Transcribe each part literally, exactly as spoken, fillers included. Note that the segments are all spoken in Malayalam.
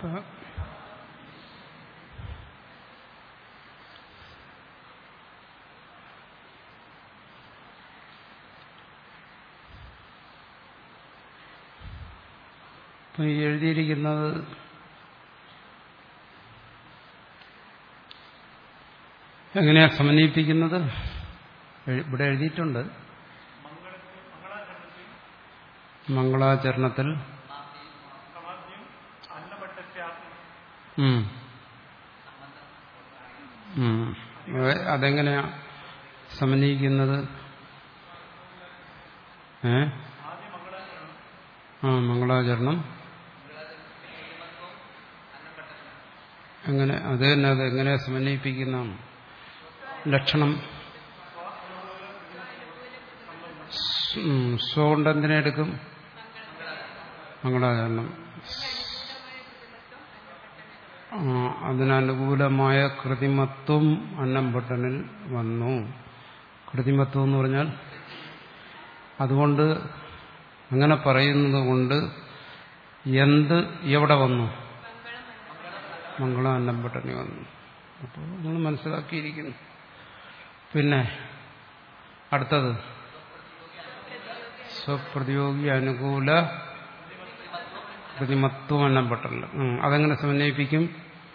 ഇപ്പം ഈ എഴുതിയിരിക്കുന്നത് എങ്ങനെയാ സമന്വയിപ്പിക്കുന്നത്? ഇവിടെ എഴുതിയിട്ടുണ്ട്. മംഗളാചരണത്തിൽ അതെങ്ങനെയാ സമന്വയിക്കുന്നത്? ഏ ആ മംഗളാചരണം എങ്ങനെ അത് തന്നെ അത് എങ്ങനെയാ സമന്വയിപ്പിക്കുന്നതാണ് ലക്ഷണം? സ്വ കൊണ്ട് എന്തിനെ എടുക്കും? മംഗളാചരണം. അതിനനുകൂലമായ കൃതിമത്വം അന്നംഭട്ടനിൽ വന്നു. കൃതിമത്വം എന്ന് പറഞ്ഞാൽ അതുകൊണ്ട് അങ്ങനെ പറയുന്നത് കൊണ്ട് എന്ത് എവിടെ വന്നു? മംഗള അന്നംഭട്ടനിൽ വന്നു. അപ്പോൾ നിങ്ങൾ മനസ്സിലാക്കിയിരിക്കുന്നു. പിന്നെ അടുത്തത് സ്വപ്രതിയോഗി അനുകൂല കൃതിമത്വം അന്നംഭട്ടനിൽ. അതെങ്ങനെ സമന്വയിപ്പിക്കും?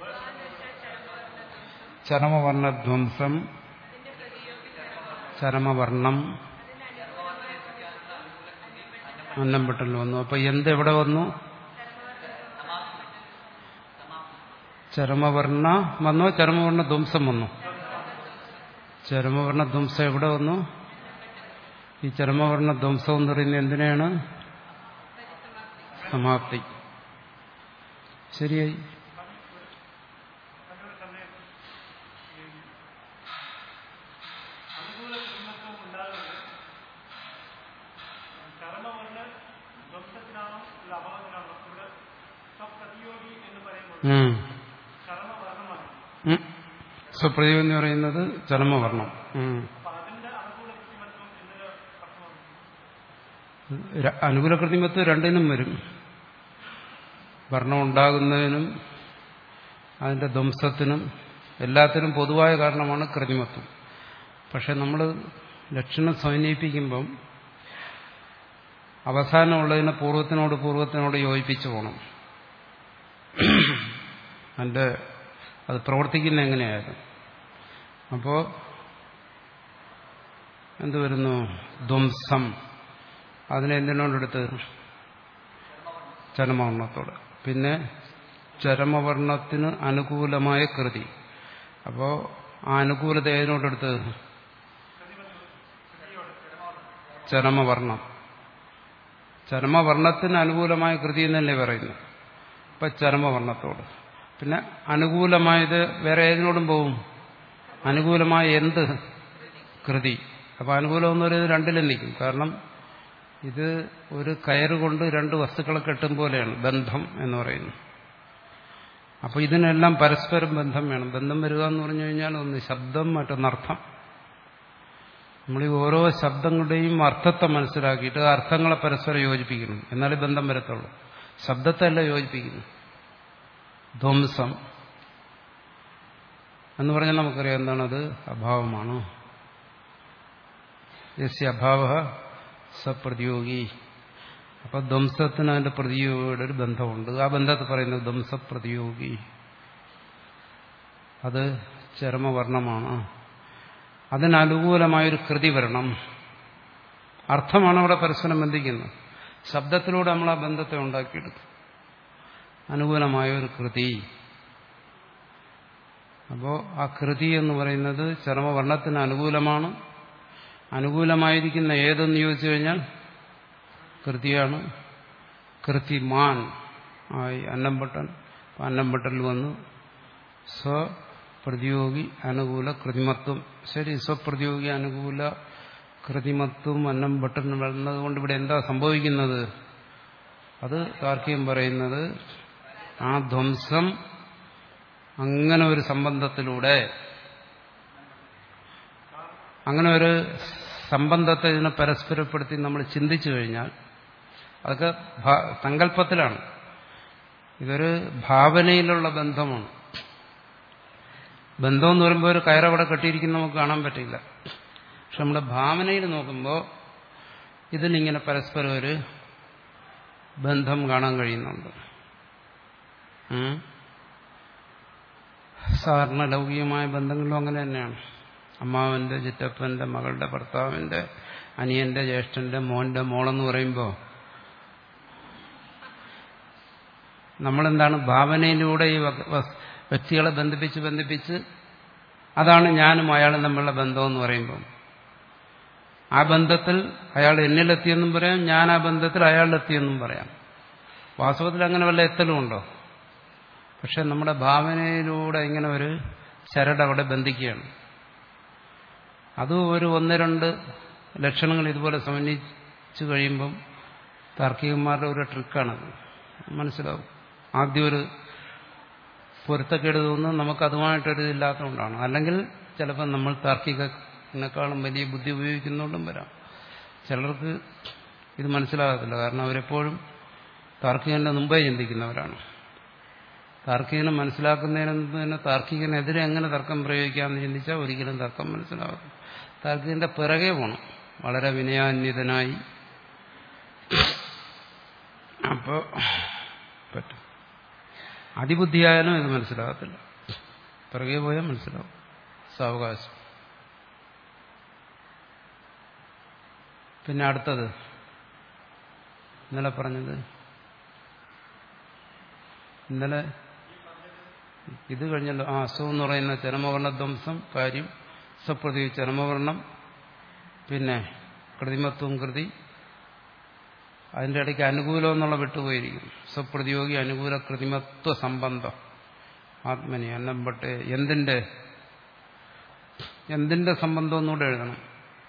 ചരമവർണ്ണധ്വംസം ചരമവർണം അന്നംഭട്ടനിൽ വന്നു. അപ്പൊ എന്തെവിടെ വന്നു? ചരമവർണ്ണ വന്നോ ചരമവർണ്ണ ധ്വംസം വന്നു? ചരമവർണ്ണ ധ്വംസം എവിടെ വന്നു? ഈ ചരമവർണ്ണ ധ്വംസം എന്ന് പറയുന്നത് എന്തിനാണ്? സമാപ്തി. ശരിയായി. സ്വപ്രതിയോഗി എന്ന് പറയുന്നത് ചരമവർണം. അനുകൂല കൃതിമത്വം രണ്ടിനും വരും. വർണ്ണം ഉണ്ടാകുന്നതിനും അതിന്റെ ധ്വംസത്തിനും എല്ലാത്തിനും പൊതുവായ കാരണമാണ് കൃതിമത്വം. പക്ഷെ നമ്മൾ ലക്ഷണം സമന്വയിപ്പിക്കുമ്പം അവസാനമുള്ളതിനെ പൂർവ്വത്തിനോട് പൂർവ്വത്തിനോട് യോജിപ്പിച്ചു പോകണം. അതിന്റെ അത് പ്രവർത്തിക്കുന്ന എങ്ങനെയായാലും. അപ്പോ എന്ത് വരുന്നു? ധ്വംസം. അതിനെ എന്തിനോടെടുത്ത്? ചരമവർണ്ണത്തോട്. പിന്നെ ചരമവർണ്ണത്തിന് അനുകൂലമായ കൃതി. അപ്പോ ആ അനുകൂലത ഏതിനോടെടുത്ത്? ചരമവർണം. ചരമവർണ്ണത്തിന് അനുകൂലമായ കൃതി എന്നല്ലേ പറയുന്നു. അപ്പൊ ചരമവർണ്ണത്തോട്. പിന്നെ അനുകൂലമായത് വേറെ ഏതിനോടും പോവും? അനുകൂലമായ എന്ത്? കൃതി. അപ്പൊ അനുകൂലം എന്ന് പറയുന്നത് രണ്ടിലും നിൽക്കും. കാരണം ഇത് ഒരു കയറുകൊണ്ട് രണ്ട് വസ്തുക്കളെ കെട്ടും പോലെയാണ് ബന്ധം എന്ന് പറയുന്നത്. അപ്പൊ ഇതിനെല്ലാം പരസ്പരം ബന്ധം വേണം. ബന്ധം വരിക എന്ന് പറഞ്ഞു കഴിഞ്ഞാൽ ഒന്ന് ശബ്ദം, മറ്റൊന്നർത്ഥം. നമ്മൾ ഈ ഓരോ ശബ്ദങ്ങളുടെയും അർത്ഥത്തെ മനസ്സിലാക്കിയിട്ട് ആ അർത്ഥങ്ങളെ പരസ്പരം യോജിപ്പിക്കണം. എന്നാലേ ബന്ധം വരത്തുള്ളൂ. ശബ്ദത്തെ അല്ല യോജിപ്പിക്കുന്നു. ധ്വംസം എന്ന് പറഞ്ഞാൽ നമുക്കറിയാം എന്താണത്? അഭാവമാണ്. യസ്യ അഭാവ സപ്രതിയോഗി. അപ്പൊ ധ്വംസത്തിന് അതിന്റെ പ്രതിയോഗിയുടെ ഒരു ബന്ധമുണ്ട്. ആ ബന്ധത്തെ പറയുന്നത് ധ്വംസപ്രതിയോഗി. അത് ചരമവർണ്ണമാണ്. അതിനനുകൂലമായൊരു കൃതി വരണം. അർത്ഥമാണ് അവിടെ പരസ്പരം ബന്ധിക്കുന്നത്. ശബ്ദത്തിലൂടെ നമ്മൾ ആ ബന്ധത്തെ ഉണ്ടാക്കിയെടുക്കും. അനുകൂലമായ ഒരു കൃതി. അപ്പോൾ ആ കൃതി എന്ന് പറയുന്നത് ചരമവർണ്ണത്തിന് അനുകൂലമാണ്. അനുകൂലമായിരിക്കുന്ന ഏതെന്ന് ചോദിച്ചു കഴിഞ്ഞാൽ കൃതിയാണ്. കൃതിമാൻ ആയി അന്നംഭട്ടൻ. അന്നംഭട്ടനിൽ വന്നു സ്വപ്രതിയോഗി അനുകൂല കൃതിമത്വം. ശരി, സ്വപ്രതിയോഗി അനുകൂല കൃതിമത്വം അന്നംഭട്ടൻ വരുന്നതുകൊണ്ട് ഇവിടെ എന്താ സംഭവിക്കുന്നത്? അത് താർക്കികം പറയുന്നത് ആ ധ്വംസം അങ്ങനെ ഒരു സംബന്ധത്തിലൂടെ, അങ്ങനെ ഒരു സംബന്ധത്തെ ഇതിനെ പരസ്പരപ്പെടുത്തി നമ്മൾ ചിന്തിച്ചു കഴിഞ്ഞാൽ, അതൊക്കെ സങ്കല്പത്തിലാണ്. ഇതൊരു ഭാവനയിലുള്ള ബന്ധമാണ്. ബന്ധം എന്ന് പറയുമ്പോൾ ഒരു കയറവിടെ കെട്ടിയിരിക്കുന്ന നമുക്ക് കാണാൻ പറ്റില്ല. പക്ഷെ നമ്മുടെ ഭാവനയിൽ നോക്കുമ്പോൾ ഇതിനിങ്ങനെ പരസ്പരം ഒരു ബന്ധം കാണാൻ കഴിയുന്നുണ്ട്. സാധാരണ ലൗകികമായ ബന്ധങ്ങളിലും അങ്ങനെ തന്നെയാണ്. അമ്മാവന്റെ, ചിറ്റപ്പന്റെ, മകളുടെ ഭർത്താവിന്റെ, അനിയന്റെ, ജ്യേഷ്ഠന്റെ, മോന്റെ മോളെന്ന് പറയുമ്പോൾ നമ്മളെന്താണ് ഭാവനയിലൂടെ ഈ വ്യക്തികളെ ബന്ധിപ്പിച്ച് ബന്ധിപ്പിച്ച് അതാണ് ഞാനും അയാളും തമ്മിലുള്ള ബന്ധമെന്ന് പറയുമ്പോൾ ആ ബന്ധത്തിൽ അയാൾ എന്നിലെത്തിയെന്നും പറയാം, ഞാൻ ആ ബന്ധത്തിൽ അയാളിലെത്തിയെന്നും പറയാം. വാസ്തവത്തിൽ അങ്ങനെ വല്ല എത്തലുമുണ്ടോ? പക്ഷെ നമ്മുടെ ഭാവനയിലൂടെ ഇങ്ങനെ ഒരു ചരട് അവിടെ ബന്ധിക്കുകയാണ്. അതും ഒരു ഒന്ന് രണ്ട് ലക്ഷണങ്ങൾ ഇതുപോലെ സമന്വയിച്ചു കഴിയുമ്പം താർക്കികന്മാരുടെ ഒരു ട്രിക്കാണത്. മനസ്സിലാവും. ആദ്യം ഒരു പൊരുത്തക്കേട് തോന്നുന്നത് നമുക്ക് അതുമായിട്ടൊരു ഇല്ലാത്തതുകൊണ്ടാണ്. അല്ലെങ്കിൽ ചിലപ്പോൾ നമ്മൾ താർക്കികനെക്കാളും വലിയ ബുദ്ധി ഉപയോഗിക്കുന്നതുകൊണ്ടും വരാം. ചിലർക്ക് ഇത് മനസ്സിലാകത്തില്ല. കാരണം അവരെപ്പോഴും താർക്കികന്റെ മുമ്പേ ചിന്തിക്കുന്നവരാണ്. താർക്കികനെ മനസ്സിലാക്കുന്നതിന് തന്നെ താർക്കികനെതിരെ എങ്ങനെ തർക്കം പ്രയോഗിക്കാമെന്ന് ചിന്തിച്ചാൽ ഒരിക്കലും തർക്കം മനസ്സിലാകും. താർക്കികന്റെ പിറകെ പോകണം, വളരെ വിനയാന്വിതനായി. അപ്പോൾ പറ്റും. അതിബുദ്ധിയായാലും ഇത് മനസ്സിലാകത്തില്ല. പിറകെ പോയാൽ മനസ്സിലാവും. സാവകാശം. പിന്നെ അടുത്തത് ഇന്നലെ പറഞ്ഞത്, ഇന്നലെ ഇത് കഴിഞ്ഞല്ലോ. ആ അസു എന്ന് പറയുന്ന ചരമവർണ്ണധ്വംസം കാര്യം, സപ്രതി ചരമവർണ്ണം, പിന്നെ കൃതിമത്വം കൃതി, അതിൻ്റെ ഇടയ്ക്ക് അനുകൂലം എന്നുള്ള വിട്ടുപോയിരിക്കും. സ്വപ്രതിയോഗി അനുകൂല കൃതിമത്വ സംബന്ധം ആത്മനി അന്നമ്പട്ടെ. എന്തിന്റെ എന്തിന്റെ സംബന്ധം ഒന്നുകൂടെ എഴുതണം.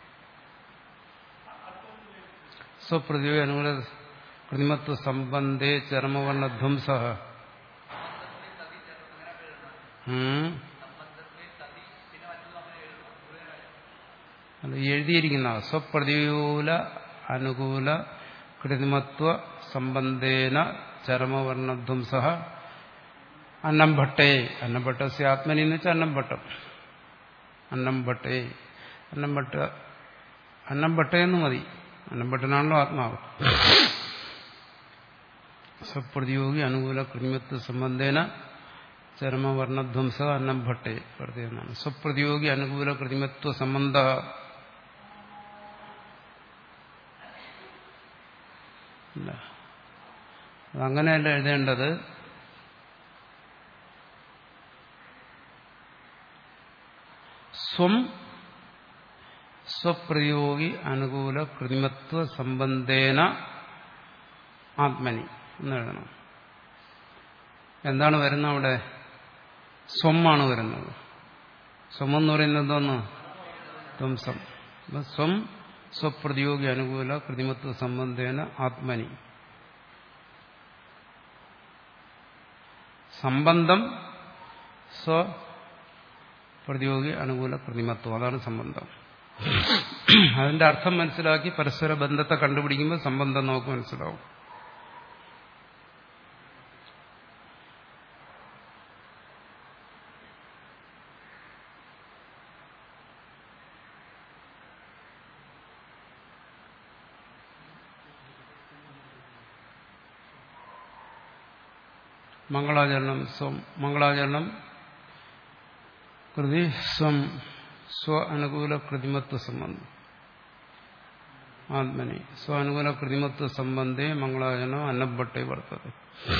സ്വപ്രതിയോഗി അനുകൂല കൃതിമത്വ സംബന്ധേ ചരമവർണ്ണധ്വംസ. അത് എഴുതിയിരിക്കുന്ന സ്വപ്രതികൂല അനുകൂല കൃതിമത്വ സംബന്ധേന ചരമവർണ്ണധ്വംസ അന്നംഭട്ടേ. അന്നംഭട്ടസ്യ ആത്മനി എന്ന് വെച്ചാൽ അന്നംഭട്ടം. അന്നംഭട്ടേ അന്നംഭട്ട അന്നംഭട്ടയെന്ന് മതി. അന്നംഭട്ടനാണല്ലോ ആത്മാവ്. സ്വപ്രതിയോഗി അനുകൂല കൃതിമത്വ സംബന്ധേന ചരമവർണ്ണധ്വംസ അന്നംഭട്ടേ എന്നാണ്. സ്വപ്രതിയോഗി അനുകൂല കൃതിമത്വ സംബന്ധ. അങ്ങനെയല്ല എഴുതേണ്ടത്. സ്വം സ്വപ്രയോഗി അനുകൂല കൃതിമത്വ സംബന്ധേന ആത്മനി എന്ന് എഴുതണം. എന്താണ് വരുന്നത് അവിടെ? സ്വമാണ് വരുന്നത്. സ്വം എന്ന് പറയുന്നത് എന്തോന്ന്? ധ്വംസം. സ്വം സ്വപ്രതിയോഗി അനുകൂല കൃതിമത്വ സംബന്ധേന ആത്മനി. സംബന്ധം സ്വപ്രതിയോഗി അനുകൂല കൃതിമത്വം, അതാണ് സംബന്ധം. അതിന്റെ അർത്ഥം മനസ്സിലാക്കി പരസ്പര ബന്ധത്തെ കണ്ടുപിടിക്കുമ്പോൾ സംബന്ധം നമുക്ക് മനസ്സിലാവും. മംഗളാചരണം സ്വം. മംഗളാചരണം കൃതി സ്വം സ്വ അനുകൂല കൃതിമത്വ സംബന്ധം ആത്മനി. സ്വ അനുകൂല കൃതിമത്വ സംബന്ധേ മംഗളാചരണം അന്നഭട്ടെ വർത്തതെ.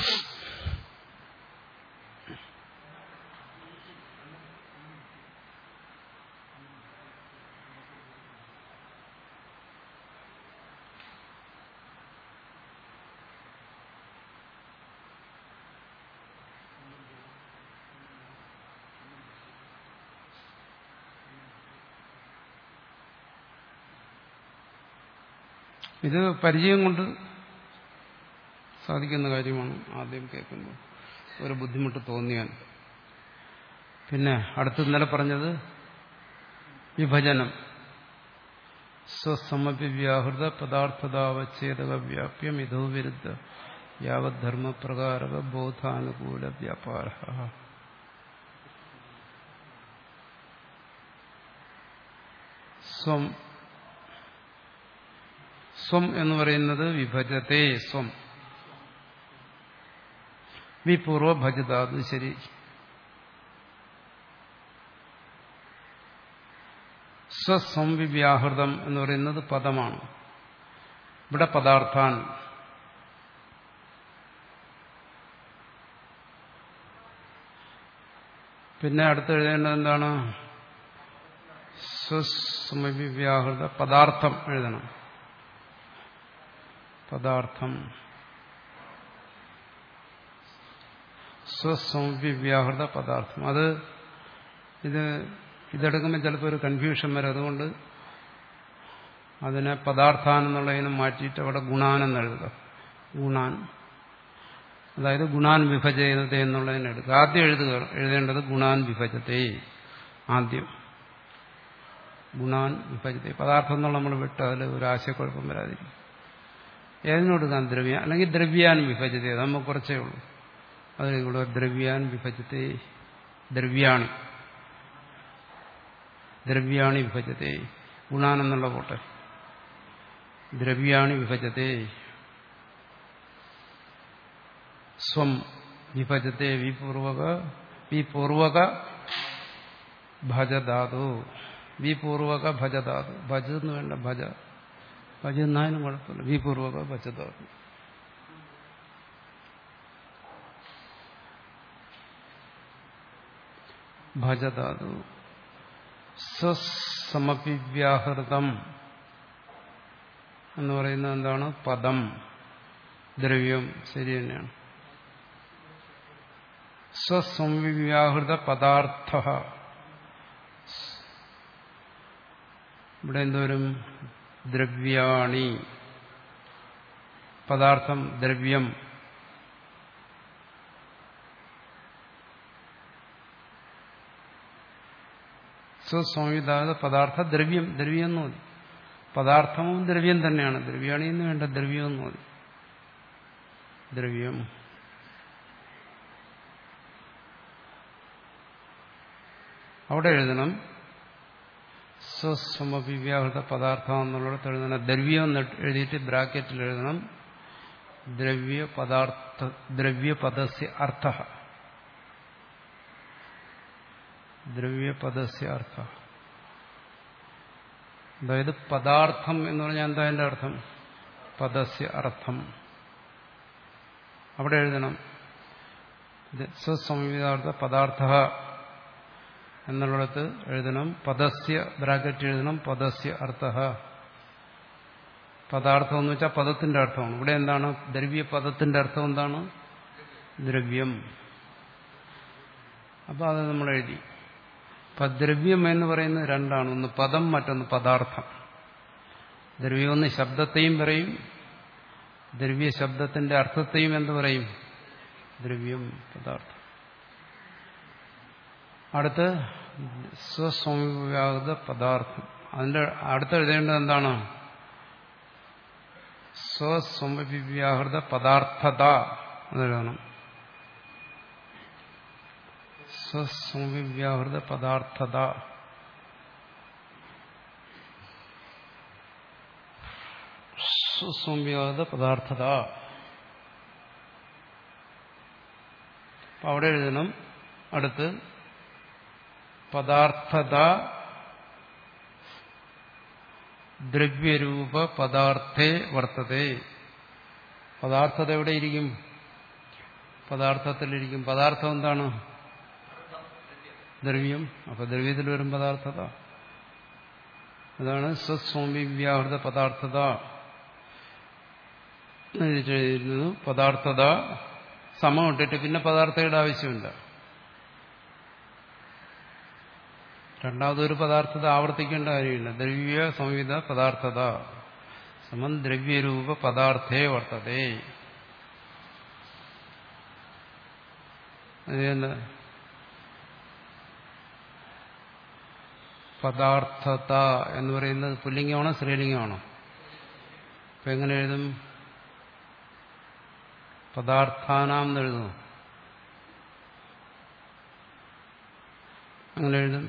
ഇത് പരിചയം കൊണ്ട് സാധിക്കുന്ന കാര്യമാണ്. ആദ്യം കേൾക്കുമ്പോൾ ഒരു ബുദ്ധിമുട്ട് തോന്നിയാൽ. പിന്നെ അടുത്ത് ഇന്നലെ പറഞ്ഞത് വിഭജനം. സ്വസമപി വ്യാഹൃത പദാർത്ഥതാവച്ഛേദക വ്യാപ്യം ഇതോ വിരുദ്ധ യാവദ്ധർമ്മപ്രകാരക ബോധാനുകൂല വ്യാപാര. സ്വം സ്വം എന്ന് പറയുന്നത് വിഭജത്തെ സ്വം വിപൂർവ ഭജതാത്. ശരി. സ്വസംവിവ്യാഹൃതം എന്ന് പറയുന്നത് പദമാണ്. ഇവിടെ പദാർത്ഥാൻ. പിന്നെ അടുത്ത് എഴുതേണ്ടത് എന്താണ്? സ്വസംവിവ്യാഹൃത പദാർത്ഥം എഴുതണം. പദാർത്ഥം സ്വസംവിവ്യാഹൃത പദാർത്ഥം. അത് ഇത് ഇതെടുക്കുമ്പോൾ ചിലപ്പോൾ ഒരു കൺഫ്യൂഷൻ വരും. അതുകൊണ്ട് അതിനെ പദാർത്ഥാൻ എന്നുള്ളതിനെ മാറ്റിയിട്ട് അവിടെ ഗുണാനെന്ന് എഴുതുക. ഗുണാൻ, അതായത് ഗുണാൻ വിഭജയത്തെ എന്നുള്ളതിനെ എടുക്കുക. ആദ്യം എഴുതുക എഴുതേണ്ടത് ഗുണാൻ വിഭജത്തെ. ആദ്യം ഗുണാൻ വിഭജത്തെ. പദാർത്ഥം എന്നുള്ള നമ്മൾ വിട്ട് അതിൽ ഒരു ആശയക്കുഴപ്പം വരാതിരിക്കും. ഏതിനോടുക്കാൻ ദ്രവ്യ അല്ലെങ്കിൽ ദ്രവ്യാൻ വിഭജത്തെ. നമുക്ക് കുറച്ചേ ഉള്ളൂ. അതിൽ ഇവിടെ ദ്രവ്യാൻ വിഭജത്തെ. ദ്രവ്യാണി ദ്രവ്യാണി വിഭജത്തെ. ഗുണാൻ എന്നുള്ള പോട്ടെ. ദ്രവ്യാണി വിഭജത്തെ. സ്വം വിഭജത്തെ. വിപൂർവക വിപൂർവക ഭജധാതു. വിപൂർവക ഭജധാതു. ഭജ എന്ന് വേണ്ട, ഭജ. ഭജ എന്നാലും കുഴപ്പമില്ല. വിപൂർവക ഭജധാതു. ഭജധാതു. സ്വസമപിവ്യാഹൃതം എന്ന് പറയുന്നത് എന്താണ്? പദം, ദ്രവ്യം. ശരി തന്നെയാണ്. സ്വസംവിവ്യാഹൃത പദാർത്ഥ. ഇവിടെ എന്തോരും? ദ്രവ്യാണി. പദാർത്ഥം ദ്രവ്യം. സ്വസംവിധാന പദാർത്ഥ ദ്രവ്യം. ദ്രവ്യം എന്ന് മതി. പദാർത്ഥവും ദ്രവ്യം തന്നെയാണ്. ദ്രവ്യാണി എന്ന് വേണ്ട, ദ്രവ്യം എന്ന് മതി. ദ്രവ്യം. അവിടെ എഴുതണം സ്വസമപിവ്യാഹൃത പദാർത്ഥം എന്നുള്ളിടത്ത് എഴുതണം ദ്രവ്യം എന്ന് എഴുതിയിട്ട് ബ്രാക്കറ്റിൽ എഴുതണം ദ്രവ്യ പദാർത്ഥ ദ്രവ്യപദസ്യ അർത്ഥ. ദ്രവ്യപദസ്യ അർത്ഥ. അതായത് പദാർത്ഥം എന്ന് പറഞ്ഞാൽ എന്താ അതിന്റെ അർത്ഥം? പദസ്യ അർത്ഥം. അവിടെ എഴുതണം സ്വസംവിധാർത്ഥ പദാർത്ഥ എന്നുള്ളിടത്ത് എഴുതണം പദസ്യ, ബ്രാക്കറ്റ് എഴുതണം പദസ്യ അർത്ഥ. പദാർത്ഥം എന്ന് വെച്ചാൽ പദത്തിന്റെ അർത്ഥമാണ്. ഇവിടെ എന്താണ്? ദ്രവ്യപദത്തിന്റെ അർത്ഥം എന്താണ്? ദ്രവ്യം. അപ്പൊ അത് നമ്മൾ എഴുതി. അപ്പൊ ദ്രവ്യം എന്ന് പറയുന്നത് രണ്ടാണ്. ഒന്ന് പദം, മറ്റൊന്ന് പദാർത്ഥം. ദ്രവ്യം ഒന്ന് ശബ്ദത്തെയും പറയും, ദ്രവ്യ ശബ്ദത്തിന്റെ അർത്ഥത്തെയും എന്ത് പറയും? ദ്രവ്യം, പദാർത്ഥം. അടുത്ത് സ്വസംവിവ്യാഹൃത പദാർത്ഥം. അതിന്റെ അടുത്ത് എഴുതേണ്ടത് എന്താണ്? സ്വസംവിവ്യാഹൃത പദാർത്ഥത എന്നെഴുതണം. സ്വസംവിവ്യാഹൃത പദാർത്ഥത. സ്വസംവിവ്യാഹൃത പദാർത്ഥത. അവിടെ എഴുതണം അടുത്ത് പദാർത്ഥത ദ്രവ്യരൂപ പദാർത്ഥേ വർത്തതേ. പദാർത്ഥത എവിടെയിരിക്കും? പദാർത്ഥത്തിലിരിക്കും. പദാർത്ഥം എന്താണ്? ദ്രവ്യം. അപ്പൊ ദ്രവ്യത്തിൽ വരും പദാർത്ഥത. അതാണ് സ്വസംവിവ്യാഹൃത പദാർത്ഥത എഴുതിയിരുന്നു. പദാർത്ഥത സമം ഇട്ടിട്ട് പിന്നെ പദാർത്ഥയുടെ ആവശ്യമില്ല. രണ്ടാമതൊരു പദാർത്ഥത ആവർത്തിക്കേണ്ട കാര്യമില്ല. ദ്രവ്യ സംവിധ പദാർത്ഥത സമം ദ്രവ്യരൂപ പദാർത്ഥേ വർത്തതേ. അതെന്താ? പദാർത്ഥത എന്ന് പറയുന്നത് പുല്ലിംഗമാണോ സ്ത്രീലിംഗമാണോ? അപ്പൊ എങ്ങനെ എഴുതും? പദാർത്ഥാനാം എന്നെഴുതുന്നു. അങ്ങനെ എഴുതും.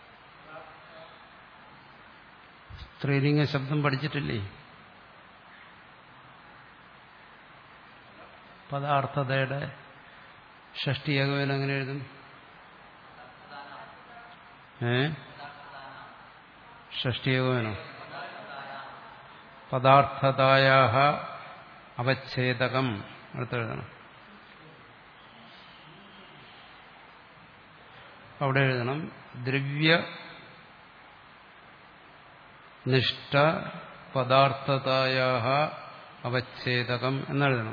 സ്ത്രീലിംഗ ശബ്ദം പഠിച്ചിട്ടില്ലേ? പദാർത്ഥതയുടെ ഷഷ്ടി ഏകവചനം അങ്ങനെ എഴുതും. ഏ ഷഷ്ടി ഏകവചനം പദാർത്ഥതായാഹ അവച്ഛേദകം അടുത്തെഴുതണം. അവിടെ എഴുതണം ദ്രവ്യ നിഷ്ഠ പദാർത്ഥതായാഹ അവച്ഛേദകം എന്നെഴുതണം.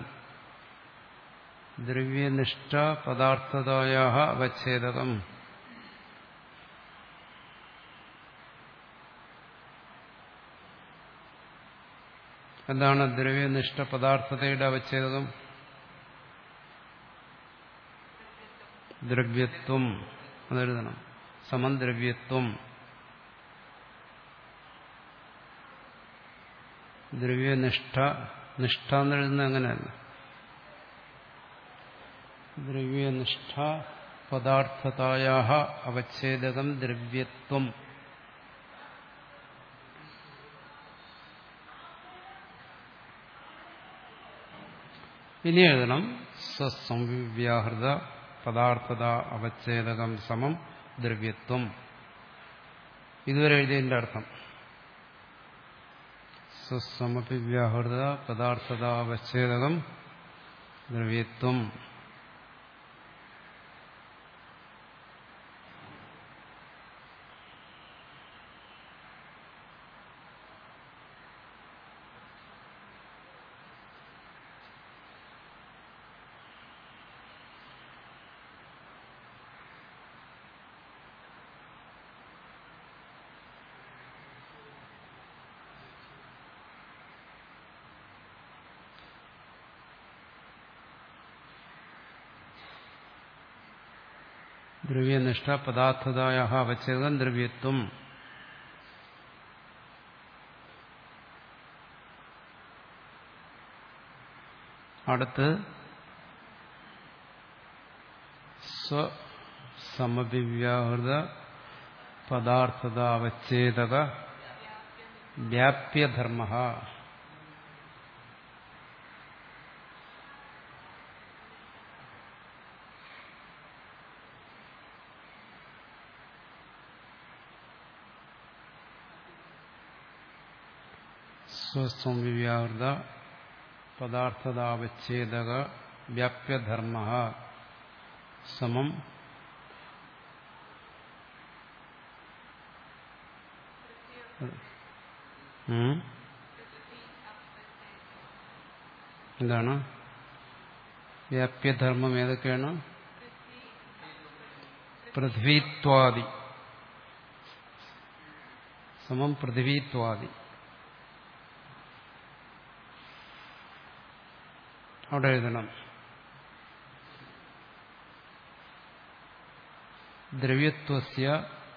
ദ്രവ്യനിഷ്ഠ പദാർത്ഥതായാഹ അവച്ഛേദകം. എന്താണ് ദ്രവ്യനിഷ്ഠ പദാർത്ഥതയുടെ അവച്ഛേദകം? ദ്രവ്യത്വം അതെഴുതണം. സമം ദ്രവ്യത്വം. ദ്രവ്യനിഷ്ഠ നിഷ്ഠ എന്നെഴുതുന്നത് അങ്ങനെയല്ല. ദ്രവ്യനിഷ്ഠ പദാർത്ഥതായാഹ അവച്ഛേദകം ദ്രവ്യത്വം. ഇനി എഴുതണം സ്വസംവ്യാഹൃത പദാർത്ഥത അവച്ഛേദകം സമം ദ്രവ്യത്വം. ഇതുവരെ എഴുതിയതിന്റെ അർത്ഥം സ്വസമപി വ്യാഹൃത പദാർത്ഥത അവച്ഛേദകം ദ്രവ്യത്വം. ദ്രവ്യനിഷ്ഠ പദാർത്ഥതായാഹ അവച്ഛേദകം ദ്രവ്യത്വം. അടുത്ത് സ്വസമഭിവ്യാഹൃത പദാർത്ഥത അവച്ഛേദക വ്യാപ്യധർമ്മ. സ്വസംവ്യാഹൃത പദാർത്ഥതാവച്ഛേദക വ്യാപ്യധർമ്മ സമം എന്താണ് വ്യാപ്യധർമ്മം? ഏതൊക്കെയാണ്? പൃഥ്വീത്വാദി സമം പൃഥ്വീത്വാദി. അവിടെ എഴുതണം ദ്രവ്യത്വസ്യ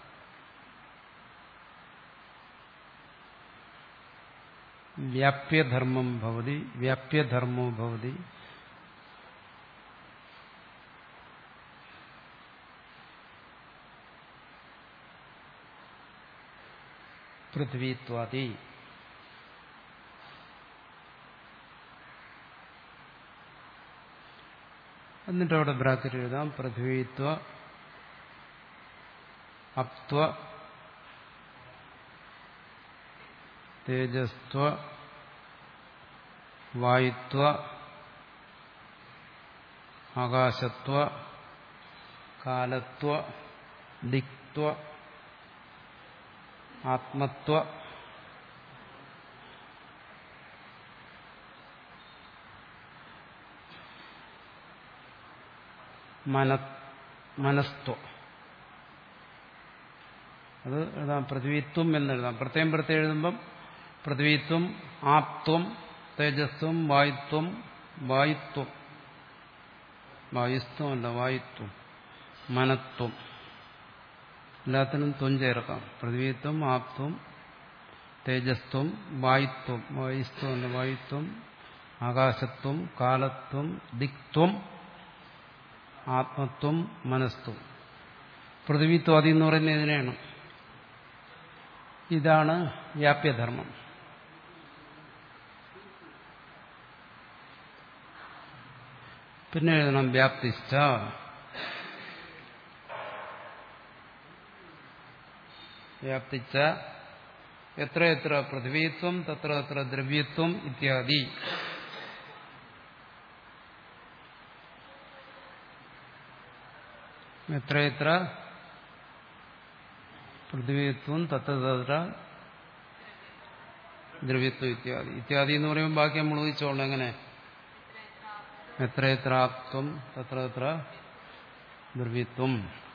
വ്യാപ്യധർമ്മം ഭവതി വ്യാപ്യധർമ്മോ ഭവതി പൃഥ്വീത്വാദി. എന്നിട്ട് അവിടെ ബ്രാക്കറ്റ് എഴുതാം പൃഥ്വീത്വ അപ്ത്വ തേജസ്ത്വ വായുത്വ ആകാശത്വ കാലത്വ ദിക്ത്വ ആത്മത്വ മനസ്ത്വം. അത് എഴുതാം പൃഥ്വിത്വം എന്നെഴുതാം. പ്രത്യേകം പ്രത്യേകം എഴുതുമ്പം പൃഥ്വിത്വം ആപ്ത്വം തേജസ്ത്വം വായുത്വം വായുത്വം വായുസ്ത്വം അല്ല വായുത്വം മനത്വം എല്ലാത്തിനും ത്വം ചേർക്കാം. പൃഥ്വിത്വം ആപ്ത്വം തേജസ്ത്വം വായുത്വം വായുസ്ത്വം അല്ല വായുത്വം ആകാശത്വം, കാലത്വം, ദിക്ത്വം, ആത്മത്വം, മനസ്ത്വം. പൃഥ്വിത്വാദി എന്ന് പറയുന്നത് ഇതിനെയാണ്. ഇതാണ് വ്യാപ്യധർമ്മം. പിന്നെ എഴുതണം വ്യാപ്തിശ്ച. വ്യാപ്തിച്ച എത്ര എത്ര പൃഥ്വിത്വം തത്ര തത്ര ദ്രവ്യത്വം ഇത്യാദി. എത്ര എത്ര പൃഥ്വിത്വം തത്ര തത്ര ദ്രവ്യത്വം ഇത്യാദി. ഇത്യാദി എന്ന് പറയുമ്പോൾ ബാക്കി നമ്മൾ ഊഹിച്ചോളൂ. എങ്ങനെ? എത്ര എത്ര ആപ്ത്വം തത്ര തത്ര ദ്രവ്യത്വം.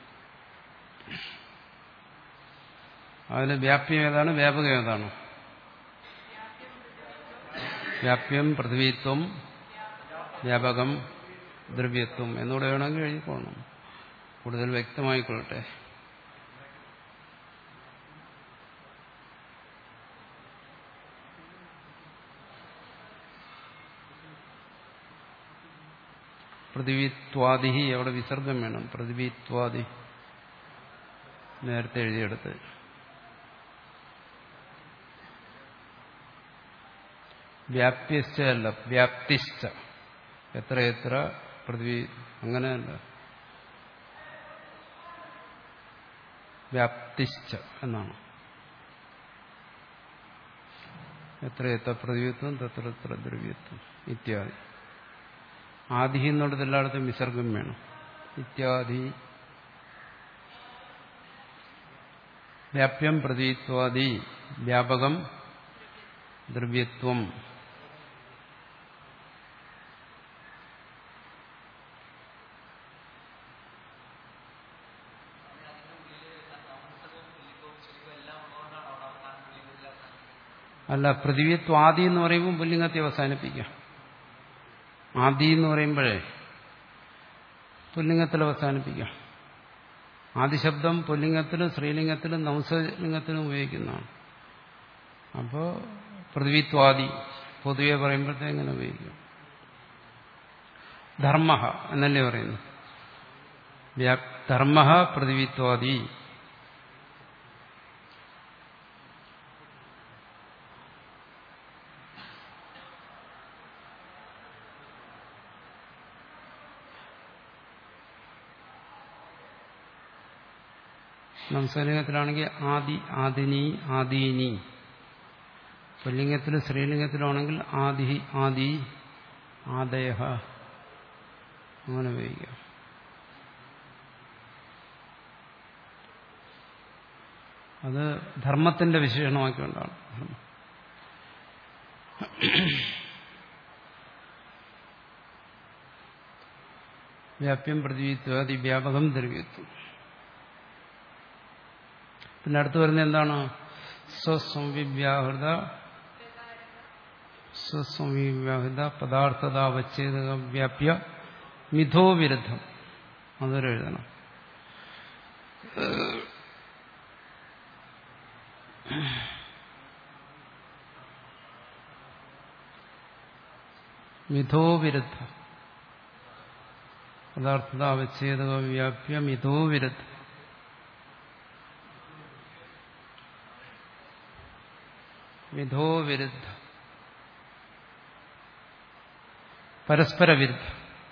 അതിന് വ്യാപ്യം ഏതാണ്, വ്യാപകം ഏതാണ്? വ്യാപ്യം പൃഥ്വിത്വം, വ്യാപകം ദ്രവ്യത്വം എന്നൂടെ വേണമെങ്കിൽ എഴുതിക്കോണം, കൂടുതൽ വ്യക്തമായിക്കൊള്ളട്ടെ. പൃഥ്വിത്വാദി അവിടെ വിസർഗം വേണം. പൃഥ്വിത്വാദി നേരത്തെ എഴുതിയെടുത്ത്. വ്യാപ്തിശ്ച അല്ല, വ്യാപ്തിശ്ച. എത്ര എത്ര പൃഥ്വി അങ്ങനെയല്ല, വ്യാപ്തിശ്ച എന്നാണ്. എത്ര എത്ര പൃഥ്വിത്വം തത്ര എത്ര ദ്രവ്യത്വം ഇത്യാദി. ആദി എന്നുള്ളത് എല്ലായിടത്തും വിസർഗം വേണം. ഇത്യാദി. വ്യാപ്യം പൃഥ്വിത്വാദി, വ്യാപകം ദ്രവ്യത്വം. അല്ല, പൃഥ്വിത്വാദി എന്ന് പറയുമ്പോൾ പുല്ലിംഗത്തെ അവസാനിപ്പിക്കാം. ആദി എന്ന് പറയുമ്പോഴേ പുല്ലിംഗത്തിൽ അവസാനിപ്പിക്കാം. ആദിശബ്ദം പുല്ലിംഗത്തിലും സ്ത്രീലിംഗത്തിലും നംസലിംഗത്തിലും ഉപയോഗിക്കുന്നതാണ്. അപ്പോൾ പൃഥ്വിത്വാദി പൊതുവെ പറയുമ്പോഴത്തെ എങ്ങനെ ഉപയോഗിക്കും? ധർമ്മ എന്നല്ലേ പറയുന്നു. ധർമ്മ പൃഥ്വിത്വാദി. നംസലിംഗത്തിലാണെങ്കിൽ ആദി, ആദിനി, ആദീനി. പുല്ലിംഗത്തിലും സ്ത്രീലിംഗത്തിലാണെങ്കിൽ ആദി, ആദി, ആദയ അങ്ങനെ ഉപയോഗിക്കാം. അത് ധർമ്മത്തിന്റെ വിശേഷണമാക്കിക്കൊണ്ടാണ്. വ്യാപ്യം പൃഥ്വിത്വാദി, വ്യാപകം ദ്രവ്യത്വം. പിന്നെ അടുത്ത് വരുന്നത് എന്താണ്? സ്വസംവിവ്യാഹൃത സ്വസംവിവ്യാഹൃത പദാർത്ഥതാവച്ഛേദക വ്യാപ്യ മിഥോ വിരുദ്ധം. അതൊരു എഴുതണം. മിഥോ വിരുദ്ധ പദാർത്ഥതാവച്ഛേദക വ്യാപ്യ മിഥോ വിരുദ്ധ. മിഥോ വിരുദ്ധ, പരസ്പര വിരുദ്ധ.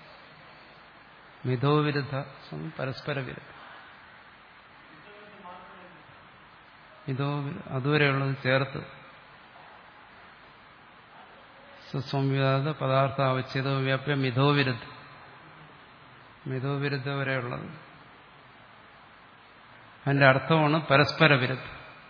മിഥോ വിരുദ്ധ പരസ്പര വിരുദ്ധ. മിഥോ അതുവരെയുള്ളത് ചേർത്ത് സ്വസംവിധാത പദാർത്ഥ അവച്ഛേദ വ്യാപ്യ മിഥോ വിരുദ്ധ. മിഥോ വിരുദ്ധ വരെയുള്ളത് അതിന്റെ അർത്ഥമാണ് പരസ്പര വിരുദ്ധ.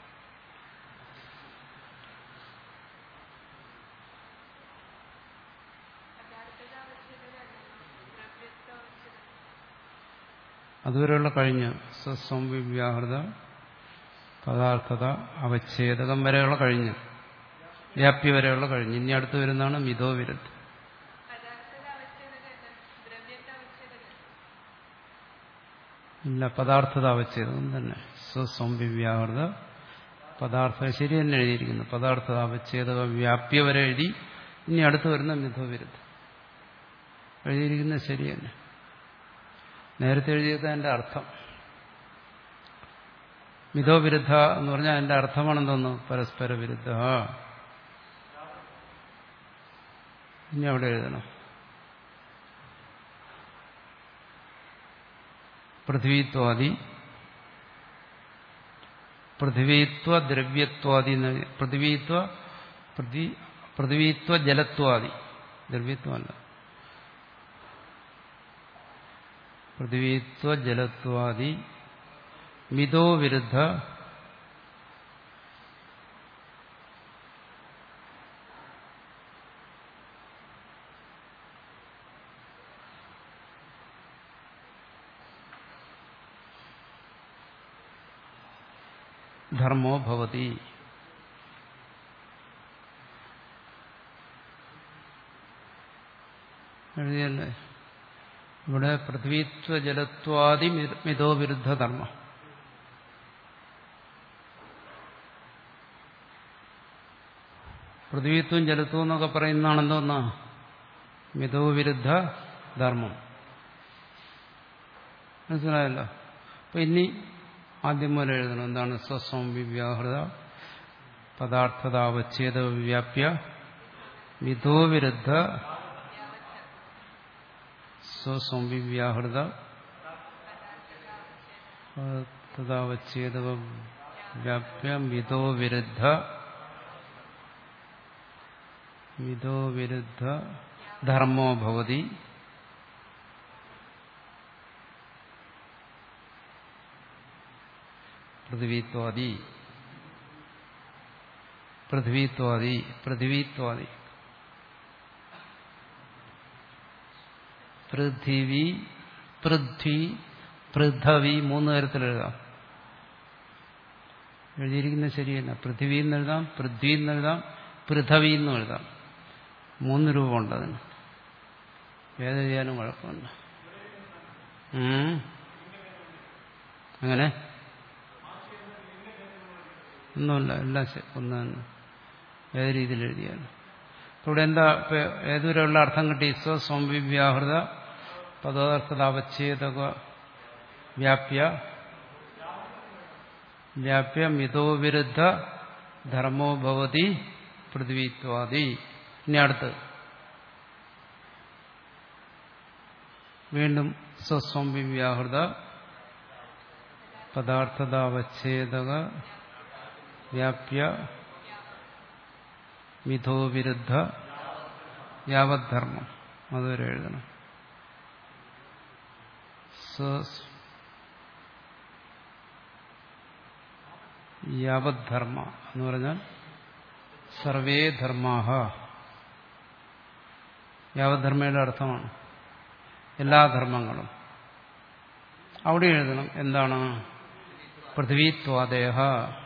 അതുവരെയുള്ള കഴിഞ്ഞ് സ്വസംവിവ്യാഹൃത പദാർത്ഥത അവച്ഛേദകം വരെയുള്ള കഴിഞ്ഞ്, വ്യാപ്തി വരെയുള്ള കഴിഞ്ഞ്. ഇനി അടുത്ത് വരുന്നതാണ് മിഥോ വിരുദ്ധ. ഇല്ല, പദാർത്ഥത അവച്ഛേദകം തന്നെ. സ്വസംവിവ്യാഹൃത പദാർത്ഥ ശരി തന്നെ എഴുതിയിരിക്കുന്നു. പദാർത്ഥത അവച്ഛേദക വ്യാപ്തി വരെ എഴുതി. ഇനി അടുത്ത് വരുന്ന മിഥോവിരുദ്ധ. എഴുതിയിരിക്കുന്നത് ശരി തന്നെ. നേരത്തെ എഴുതിയത് അതിന്റെ അർത്ഥം. മിഥോവിരുദ്ധ എന്ന് പറഞ്ഞാൽ അതിന്റെ അർത്ഥമാണെന്തോന്നു? പരസ്പര വിരുദ്ധ. ഇനി അവിടെ എഴുതണം പൃഥ്വിത്വാദി, പൃഥ്വിത്വ ദ്രവ്യത്വാദി, പൃഥ്വിത്വ പൃഥ്വി പൃഥ്വിത്വ ജലത്വാദി, ദ്രവ്യത്വമല്ല, പൃഥ്വിത്വ ജലത്വാദി മിഥോ വിരുദ്ധ ധർമ്മോ ഭവതി. എഴുതിയല്ലേ ഇവിടെ? പൃഥ്വിത്വ ജലത്വാദി മിഥോ വിരുദ്ധ ധർമ്മം. പൃഥ്വിത്വം ജലത്വം എന്നൊക്കെ പറയുന്നതാണെന്തോന്നാ? മിഥോ വിരുദ്ധ ധർമ്മം. മനസ്സിലായല്ലോ? അപ്പൊ ഇനി ആദ്യം മുതൽ എഴുതണം. എന്താണ്? സ്വസ്വം വിവ്യാഹൃത പദാർത്ഥതാവച്ഛേദ വ്യാപ്യ മിഥോ വിരുദ്ധ സ്വസ്വം വിവ്യാഹൃത തദാവച്ഛേദ വ്യാപ്യ മിഥോ വിരുദ്ധ മിഥോ വിരുദ്ധ ധർമ്മോ ഭവതി. പൃഥ്വിത്വാദി പൃഥ്വിത്വാദി പൃഥ്വിത്വാദി പൃഥിവി പൃഥ്വി പൃഥവി മൂന്ന് തരത്തിൽ എഴുതാം. എഴുതിയിരിക്കുന്നത് ശരിയല്ല. പൃഥിവി എന്നെഴുതാം, പൃഥ്വി എന്നെഴുതാം, പൃഥവി എന്നും എഴുതാം. മൂന്ന് രൂപമുണ്ട് അതിന്. ഏതെഴുതിയാലും കുഴപ്പമില്ല. അങ്ങനെ ഒന്നുമില്ല, എല്ലാം ഒന്ന് തന്നെ, ഏത് രീതിയിൽ എഴുതിയാലും. ഇവിടെ എന്താ ഏതുവരെയുള്ള അർത്ഥം കിട്ടി? സ്വസ്വംവിവ്യാഹൃത പദാർത്ഥതാവച്ഛേദക വ്യാപ്യ വ്യാപ്യ മിഥോ വിരുദ്ധ ധർമ്മോ ഭവതി പൃഥ്വിത്വാദി. ഇനി അടുത്ത് വീണ്ടും സ്വസ്വംവിവ്യാഹൃത പദാർത്ഥതാവച്ഛേദക വ്യാപ്യ മിഥോ വിരുദ്ധ യാവദ്ധർമ്മം. അതുവരെ എഴുതണം. യാവദ്ധർമ്മ എന്ന് പറഞ്ഞാൽ സർവേ ധർമാഹ. യാവദ്ധർമ്മയുടെ അർത്ഥമാണ് എല്ലാ ധർമ്മങ്ങളും. അവിടെ എഴുതണം. എന്താണ്? പൃഥ്വിത്വാദേഹ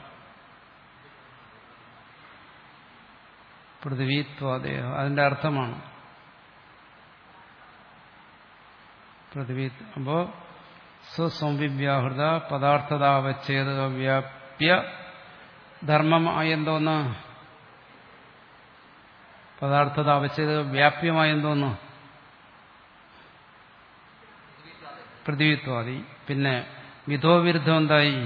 പൃഥ്വിത്വാദേഹ അതിന്റെ അർത്ഥമാണ് പൃഥ്വി. അപ്പോ സ്വസംവിവ്യാഹൃത പദാർത്ഥതാവച്ഛേദ വ്യാപ്യ ധർമ്മമായി എന്തോന്ന്? പദാർത്ഥതാവച്ഛേദ വ്യാപ്യമായി എന്തോന്ന്? പൃഥ്വിത്വാദി. പിന്നെ മിഥോ വിരുദ്ധം എന്തായി?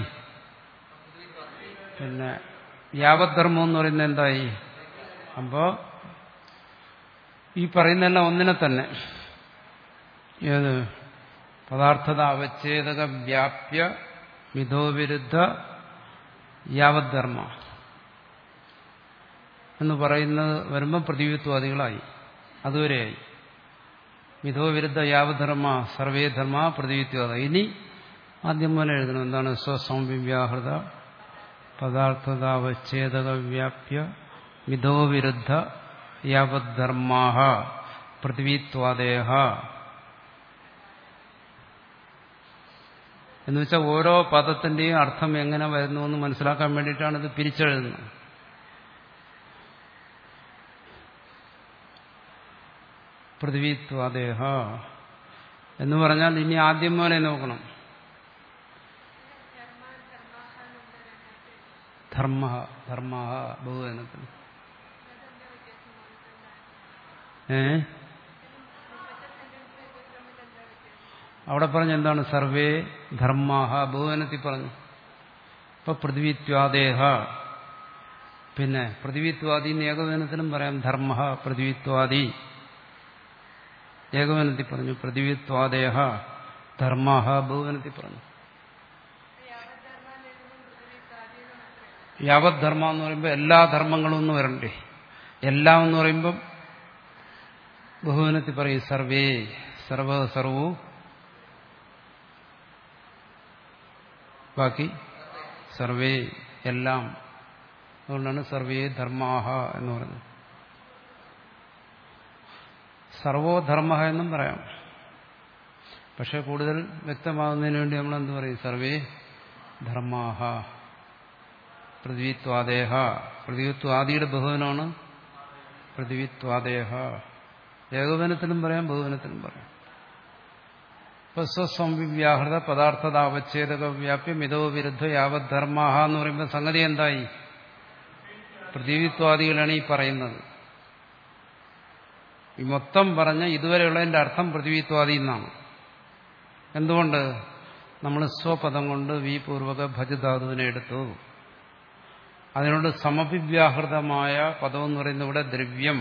പിന്നെ യാവദ്ധർമ്മം എന്ന് പറയുന്നത് എന്തായി? അപ്പോ ഈ പറയുന്നതെല്ലാം ഒന്നിനെ തന്നെ. ഏത്? പദാർത്ഥത അവച്ഛേദക വ്യാപ്യ മിഥോ വിരുദ്ധ യാവദ്ധർമ്മ എന്ന് പറയുന്നത് വരുമ്പോൾ പൃഥ്വിത്വാദികളായി. അതുവരെയായി. മിഥോ വിരുദ്ധ യാവധർമ്മ സർവേ ധർമ്മ പൃഥ്വിത്വാദ. ഇനി ആദ്യം പോലെ എഴുതണം. എന്താണ്? സ്വസംവിവ്യാഹൃത പദാർത്ഥതാവച്ഛേദക വ്യാപ്യ മിഥോ വിരുദ്ധ യാവദ്ധർമാഹ പൃഥ്വിത്വാദേഹ എന്ന് വെച്ചാൽ ഓരോ പദത്തിന്റെയും അർത്ഥം എങ്ങനെ വരുന്നു എന്ന് മനസ്സിലാക്കാൻ വേണ്ടിയിട്ടാണ് ഇത് പിരിച്ചെഴുതുന്നത്. പൃഥ്വിത്വാദേഹ എന്ന് പറഞ്ഞാൽ ഇനി ആദ്യം പോലെ നോക്കണം. ധർമ്മ ധർമ്മ ബഹുവചനത്തിൽ ഏ അവിടെ പറഞ്ഞ എന്താണ്? സർവേ ധർമാഹ ബഹുവനത്തിൽ പറഞ്ഞു. ഇപ്പൊ പൃഥ്വിത്വാദേഹ, പിന്നെ പൃഥ്വിത്വാദി ഏകവചനത്തിലും പറയാം. ധർമ്മ പൃഥ്വിത്വാദി ഏകവചനത്തിൽ പറഞ്ഞു. പൃഥ്വിത്വാദേഹ ധർമാഹ ബഹുവനത്തിൽ പറഞ്ഞു. യാവത് ധർമ്മ എന്ന് പറയുമ്പോൾ എല്ലാ ധർമ്മങ്ങളും ഒന്ന് വരണ്ടേ? എല്ലാം എന്ന് പറയുമ്പം ബഹുവനത്തിൽ പറയും സർവേ, സർവ സർവു, ബാക്കി സർവേ എല്ലാം. അതുകൊണ്ടാണ് സർവേ ധർമാഹ എന്ന് പറയുന്നത്. സർവോ ധർമ്മ എന്നും പറയാം. പക്ഷെ കൂടുതൽ വ്യക്തമാകുന്നതിന് വേണ്ടി നമ്മൾ എന്ത് പറയും? സർവേ ധർമാഹ പൃഥ്വിത്വാദേഹ. പൃഥ്വിത്വാദിയുടെ ബഹുവനാണ് പൃഥ്വിത്വാദേഹ. ഏകവചനത്തിലും പറയാം, ബഹുവനത്തിലും പറയാം. ഇപ്പൊ സ്വസംവ്യാഹൃത പദാർത്ഥത അവച്ഛേദക വ്യാപ്യം ഇതോ വിരുദ്ധ യാവത് ധർമാഹ എന്ന് പറയുമ്പോൾ സംഗതി എന്തായി? പൃഥ്വിത്വാദികളാണ് ഈ പറയുന്നത്. ഈ മൊത്തം പറഞ്ഞ ഇതുവരെയുള്ളതിന്റെ അർത്ഥം പൃഥ്വിത്വാദി എന്നാണ്. എന്തുകൊണ്ട്? നമ്മൾ സ്വപദം കൊണ്ട് വി പൂർവക ഭജധാതുവിനെ എടുത്തു. അതിനോട് സമഭിവ്യാഹൃതമായ പദം എന്ന് പറയുന്നത് ഇവിടെ ദ്രവ്യം,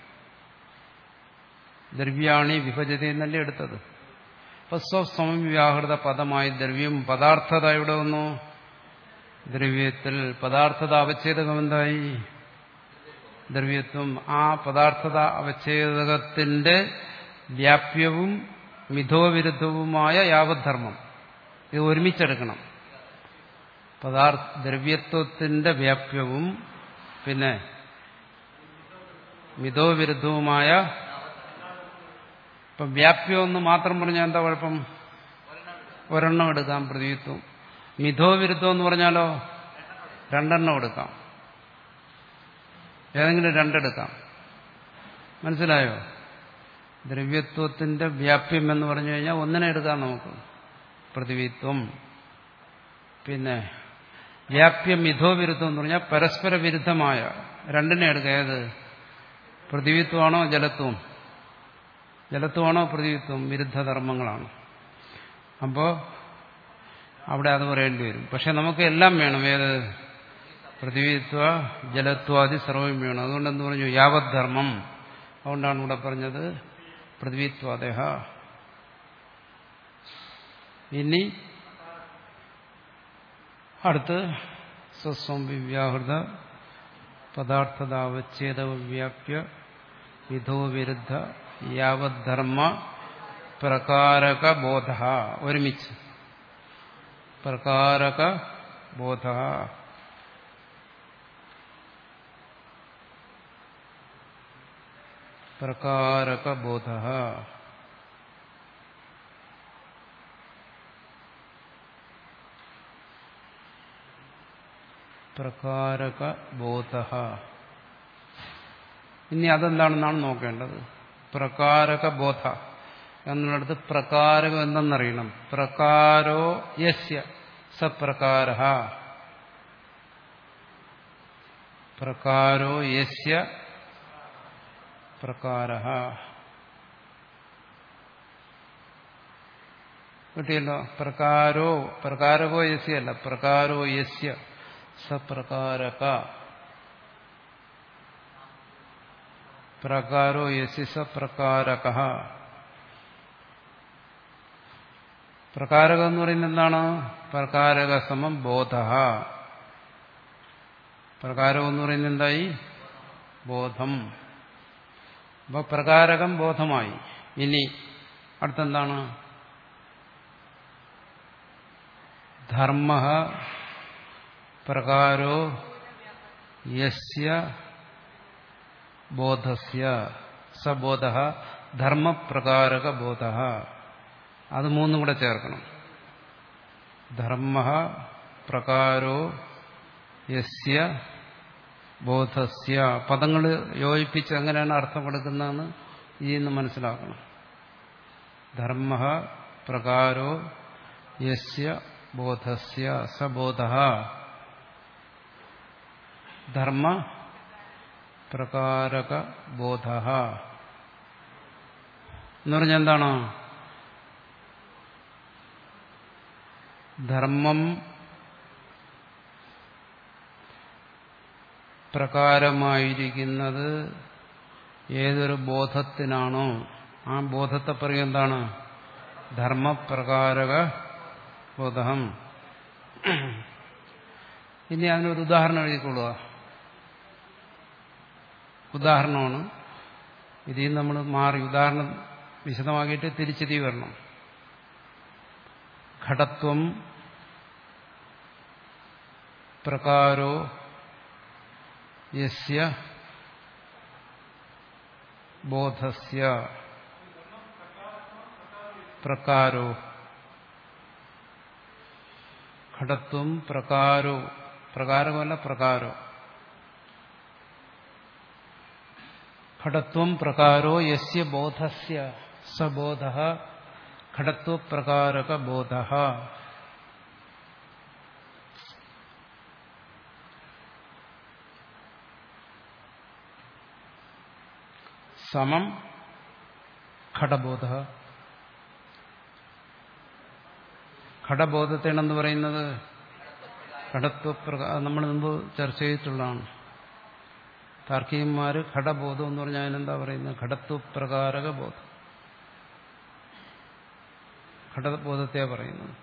ദ്രവ്യാണി വിഭജത എന്നല്ലേ എടുത്തത്. അപ്പൊ സ്വസമവ്യാഹൃത പദമായ ദ്രവ്യം പദാർത്ഥത ഇവിടെ വന്നു. ദ്രവ്യത്തിൽ പദാർത്ഥത അവച്ഛേദകം എന്തായി? ദ്രവ്യത്വം. ആ പദാർത്ഥത അവച്ഛേദകത്തിന്റെ വ്യാപ്യവും മിഥോവിരുദ്ധവുമായ യാവദ്ധർമ്മം, ഇത് ഒരുമിച്ചെടുക്കണം. പദാർത്ഥ ദ്രവ്യത്വത്തിന്റെ വ്യാപ്യവും പിന്നെ മിഥോവിരുദ്ധവുമായ. ഇപ്പം വ്യാപ്യമെന്ന് മാത്രം പറഞ്ഞാൽ എന്താ കുഴപ്പം? ഒരെണ്ണം എടുക്കാം പൃഥ്വിത്വം. മിഥോവിരുദ്ധം എന്ന് പറഞ്ഞാലോ രണ്ടെണ്ണം എടുക്കാം. ഏതെങ്കിലും രണ്ടെടുക്കാം. മനസ്സിലായോ? ദ്രവ്യത്വത്തിന്റെ വ്യാപ്യം എന്ന് പറഞ്ഞു കഴിഞ്ഞാൽ ഒന്നിനെ എടുക്കാം നമുക്ക്, പൃഥ്വിത്വം. പിന്നെ വ്യാപ്യം മിഥോവിരുദ്ധം എന്ന് പറഞ്ഞാൽ പരസ്പര വിരുദ്ധമായ രണ്ടിനെ എടുക്കുക. ഏത്? പൃഥ്വിത്വമാണോ ജലത്വം? ജലത്വമാണോ പൃഥ്വിത്വം? വിരുദ്ധ ധർമ്മങ്ങളാണ്. അപ്പോൾ അവിടെ അത് പറയേണ്ടി വരും. പക്ഷെ നമുക്ക് എല്ലാം വേണം. ഏത്? പൃഥ്വിത്വ ജലത്വാദി സർവം വേണം. അതുകൊണ്ട് എന്ത് പറഞ്ഞു? യാവത് ധർമ്മം. അതുകൊണ്ടാണ് ഇവിടെ പറഞ്ഞത് പൃഥ്വിത്വാദേഹ. ഇനി അടുത്ത് സ്വസംവ്യാഹൃത പദാർത്ഥതാവച്ഛേദ വ്യാപ്യ വിധോ വിരുദ്ധ യാവത് ധർമ്മ പ്രകാരക ബോധ. ഒരുമിച്ച് പ്രകാരക ബോധ. പ്രകാരക ബോധ. പ്രകാരക ബോധ. ഇനി അതെന്താണെന്നാണ് നോക്കേണ്ടത്. പ്രകാരക ബോധ എന്നുള്ളിടത്ത് പ്രകാരകം എന്തെന്നറിയണം. പ്രകാരോ യസ്യ സപ്രകാര. പ്രകാരോ യസ്യ പ്രകാര. കിട്ടിയല്ലോ. പ്രകാരോ പ്രകാരകോ യസ്യ അല്ല, പ്രകാരോ യസ്യ സപ്രകാരക. പ്രകാരോ യസ്യ സപ്രകാരക. പ്രകാരകം എന്ന് പറയുന്നത് എന്താണ്? പ്രകാരക സമം ബോധ. പ്രകാരം എന്ന് പറയുന്നത് എന്തായി? ബോധം. അപ്പൊ പ്രകാരകം ബോധമായി. ഇനി അടുത്തെന്താണ്? ധർമ്മ പ്രകാരോ യസ്യ ബോധസ്യ സബോധ ധർമ്മപ്രകാരക ബോധ. അത് മൂന്നും കൂടെ ചേർക്കണം. ധർമ്മ പ്രകാരോ യസ്യ ബോധസ്യ. പദങ്ങൾ യോജിപ്പിച്ച് എങ്ങനെയാണ് അർത്ഥം കൊടുക്കുന്നതെന്ന് ഇന്ന് മനസ്സിലാക്കണം. ധർമ്മ പ്രകാരോ യസ്യ ബോധസ്യ സബോധ ധർമ്മ പ്രകാരക ബോധ. എന്ന് പറഞ്ഞാൽ എന്താണ്? ധർമ്മം പ്രകാരമായിരിക്കുന്നത് ഏതൊരു ബോധത്തിനാണോ ആ ബോധത്തെ പറയും എന്താണ്? ധർമ്മപ്രകാരക ബോധം. ഇനി അതിനൊരു ഉദാഹരണം എഴുതിക്കൊള്ളുക. ഉദാഹരണമാണ്. ഇതിൽ നിന്ന് നമ്മൾ മാറി ഉദാഹരണം വിശദമാക്കിയിട്ട് തിരിച്ചെത്തി വരണം. ഘടത്വം പ്രകാരോ യസ്യ ബോധസ്യ പ്രകാരോ ഘടത്വം പ്രകാരോ പ്രകാരമല്ല പ്രകാരോ ഘടത്വം പ്രകാരോ യസ്യ ബോധസ്യ സബോധഃ ഘടത്വപ്രകാരക ബോധഃ. സമം ഘടബോധഃ. ഘടബോധത്തെയാണെന്ന് പറയുന്നത് ഘടത്വപ്രകാരം. നമ്മൾ മുമ്പ് ചർച്ച ചെയ്തിട്ടുള്ളതാണ്. താർക്കികന്മാര് ഘടബോധം എന്ന് പറഞ്ഞാൽ അതിനെന്താ പറയുന്നത്? ഘടത്വപ്രകാരക ബോധം. ഘടബോധത്തെയാ പറയുന്നത്.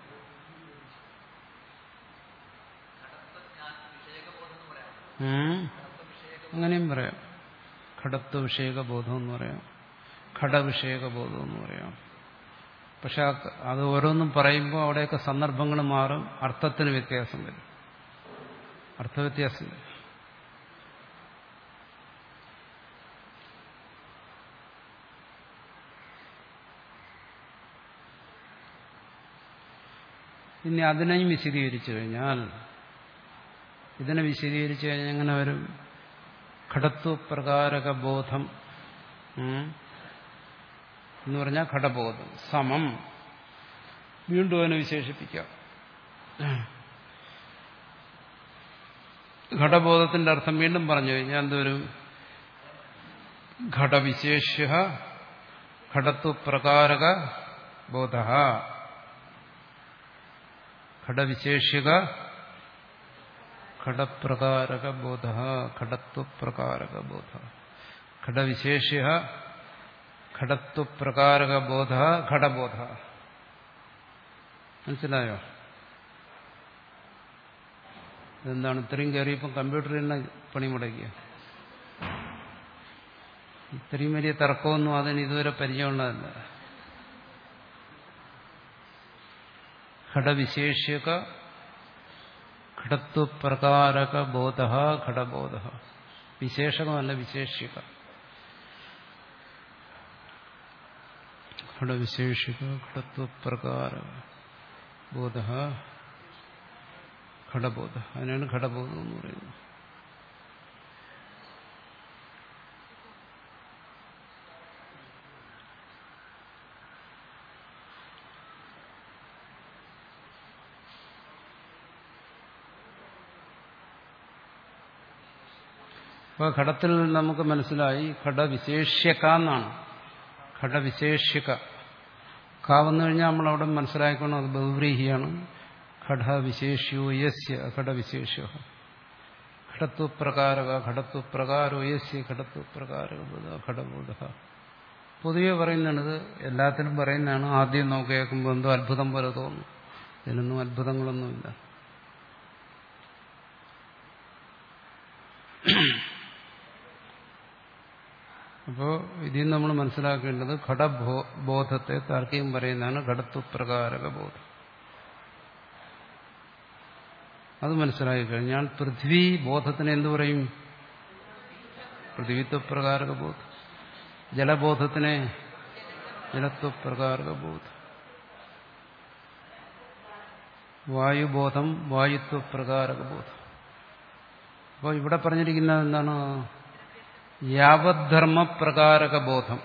അങ്ങനെയും പറയാം. ഘടത്വ വിഷയക ബോധം എന്ന് പറയാം, ഘടവിഷയക ബോധം എന്ന് പറയാം. പക്ഷെ അത് ഓരോന്നും പറയുമ്പോൾ അവിടെയൊക്കെ സന്ദർഭങ്ങൾ മാറും, അർത്ഥത്തിന് വ്യത്യാസം വരും. അർത്ഥവ്യത്യാസം വരും. ഇനി അതിനെയും വിശദീകരിച്ചു കഴിഞ്ഞാൽ ഇതിനെ വിശദീകരിച്ചു കഴിഞ്ഞാൽ എങ്ങനെ വരും? ഘടത്വപ്രകാരക ബോധം എന്ന് പറഞ്ഞാൽ ഘടബോധം സമം. വീണ്ടും അതിനെ വിശേഷിപ്പിക്കാം. ഘടബോധത്തിന്റെ അർത്ഥം വീണ്ടും പറഞ്ഞു കഴിഞ്ഞാൽ എന്തൊരു? ഘടവിശേഷ്യ ഘടത്വപ്രകാരക ബോധ. ഘടവിശേഷിക ഘടപ്രകാരക ബോധ ഘടത്വപ്രകാരക ബോധ. ഘടവിശേഷ്യ ഘടത്വപ്രകാരക ബോധ ഘടബോധ. മനസ്സിലായോ? എന്താണ് ഇത്രയും കയറിയപ്പം കമ്പ്യൂട്ടറിൽ തന്നെ പണി മുടക്കിയ? ഇത്രയും വലിയ തർക്കമൊന്നും അതിന് ഇതുവരെ പരിചയമുള്ളതല്ല. ഘടവിശേഷ്യക ഘടത്വപ്രകാരക ബോധ ഘടബോധ. വിശേഷകമല്ല, വിശേഷ്യക. ഘടവിശേഷിക ഘടത്വപ്രകാരക ബോധ ഘടബോധ. അതിനാണ് ഘടബോധം എന്ന് പറയുന്നത്. അപ്പോൾ ഘടത്തിൽ നമുക്ക് മനസ്സിലായി ഘടവിശേഷ്യക എന്നാണ്. ഘടവിശേഷ്യക ക വന്നു കഴിഞ്ഞാൽ നമ്മളവിടെ മനസ്സിലാക്കണം അത് ബഹുവ്രീഹിയാണ്. ഘടവിശേഷ്യോ യസ്യ ഘടവിശേഷ്യ ഘടത്വപ്രകാരക ഘടത്വപ്രകാരോ യസ്യ ഘടത്വപ്രകാരക ഘടബോധ. പൊതുവെ പറയുന്നതാണിത്, എല്ലാത്തിനും പറയുന്നതാണ്. ആദ്യം നമുക്ക് കേൾക്കുമ്പോൾ എന്തോ അത്ഭുതം പോലെ തോന്നും. ഇതിനൊന്നും അത്ഭുതങ്ങളൊന്നുമില്ല. അപ്പോൾ ഇതിൽ നമ്മൾ മനസ്സിലാക്കേണ്ടത് ഘടബോധത്തെ താർക്കികം പറയുന്നതാണ് ഘടത്വപ്രകാരക ബോധം. അത് മനസ്സിലാക്കി കഴിഞ്ഞാൽ പൃഥ്വി ബോധത്തിന് എന്തു പറയും? പൃഥ്വിത്വപ്രകാരക ബോധം. ജലബോധത്തിനെ ജലത്വപ്രകാരക ബോധം. വായുബോധം വായുത്വപ്രകാരക ബോധം. അപ്പോൾ ഇവിടെ പറഞ്ഞിരിക്കുന്നത് എന്താണ്? യാവദ്ധർമ്മ പ്രകാരക ബോധം.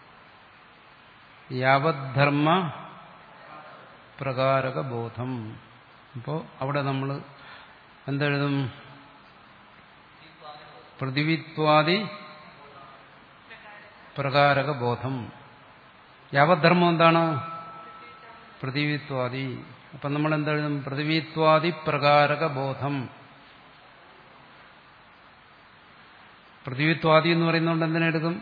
യാവദ്ധർമ്മ പ്രകാരക ബോധം. അപ്പോൾ അവിടെ നമ്മൾ എന്തെഴുതും? പൃഥിവിത്വാദി പ്രകാരക ബോധം. യാവദ്ധർമ്മം എന്താണ്? പൃഥിവിത്വാദി. അപ്പം നമ്മൾ എന്തെഴുതും? പൃഥിവിത്വാദി പ്രകാരക ബോധം. പൃഥിവിത്വാദി എന്ന് പറയുന്നതുകൊണ്ട് എന്തിനെടുക്കും?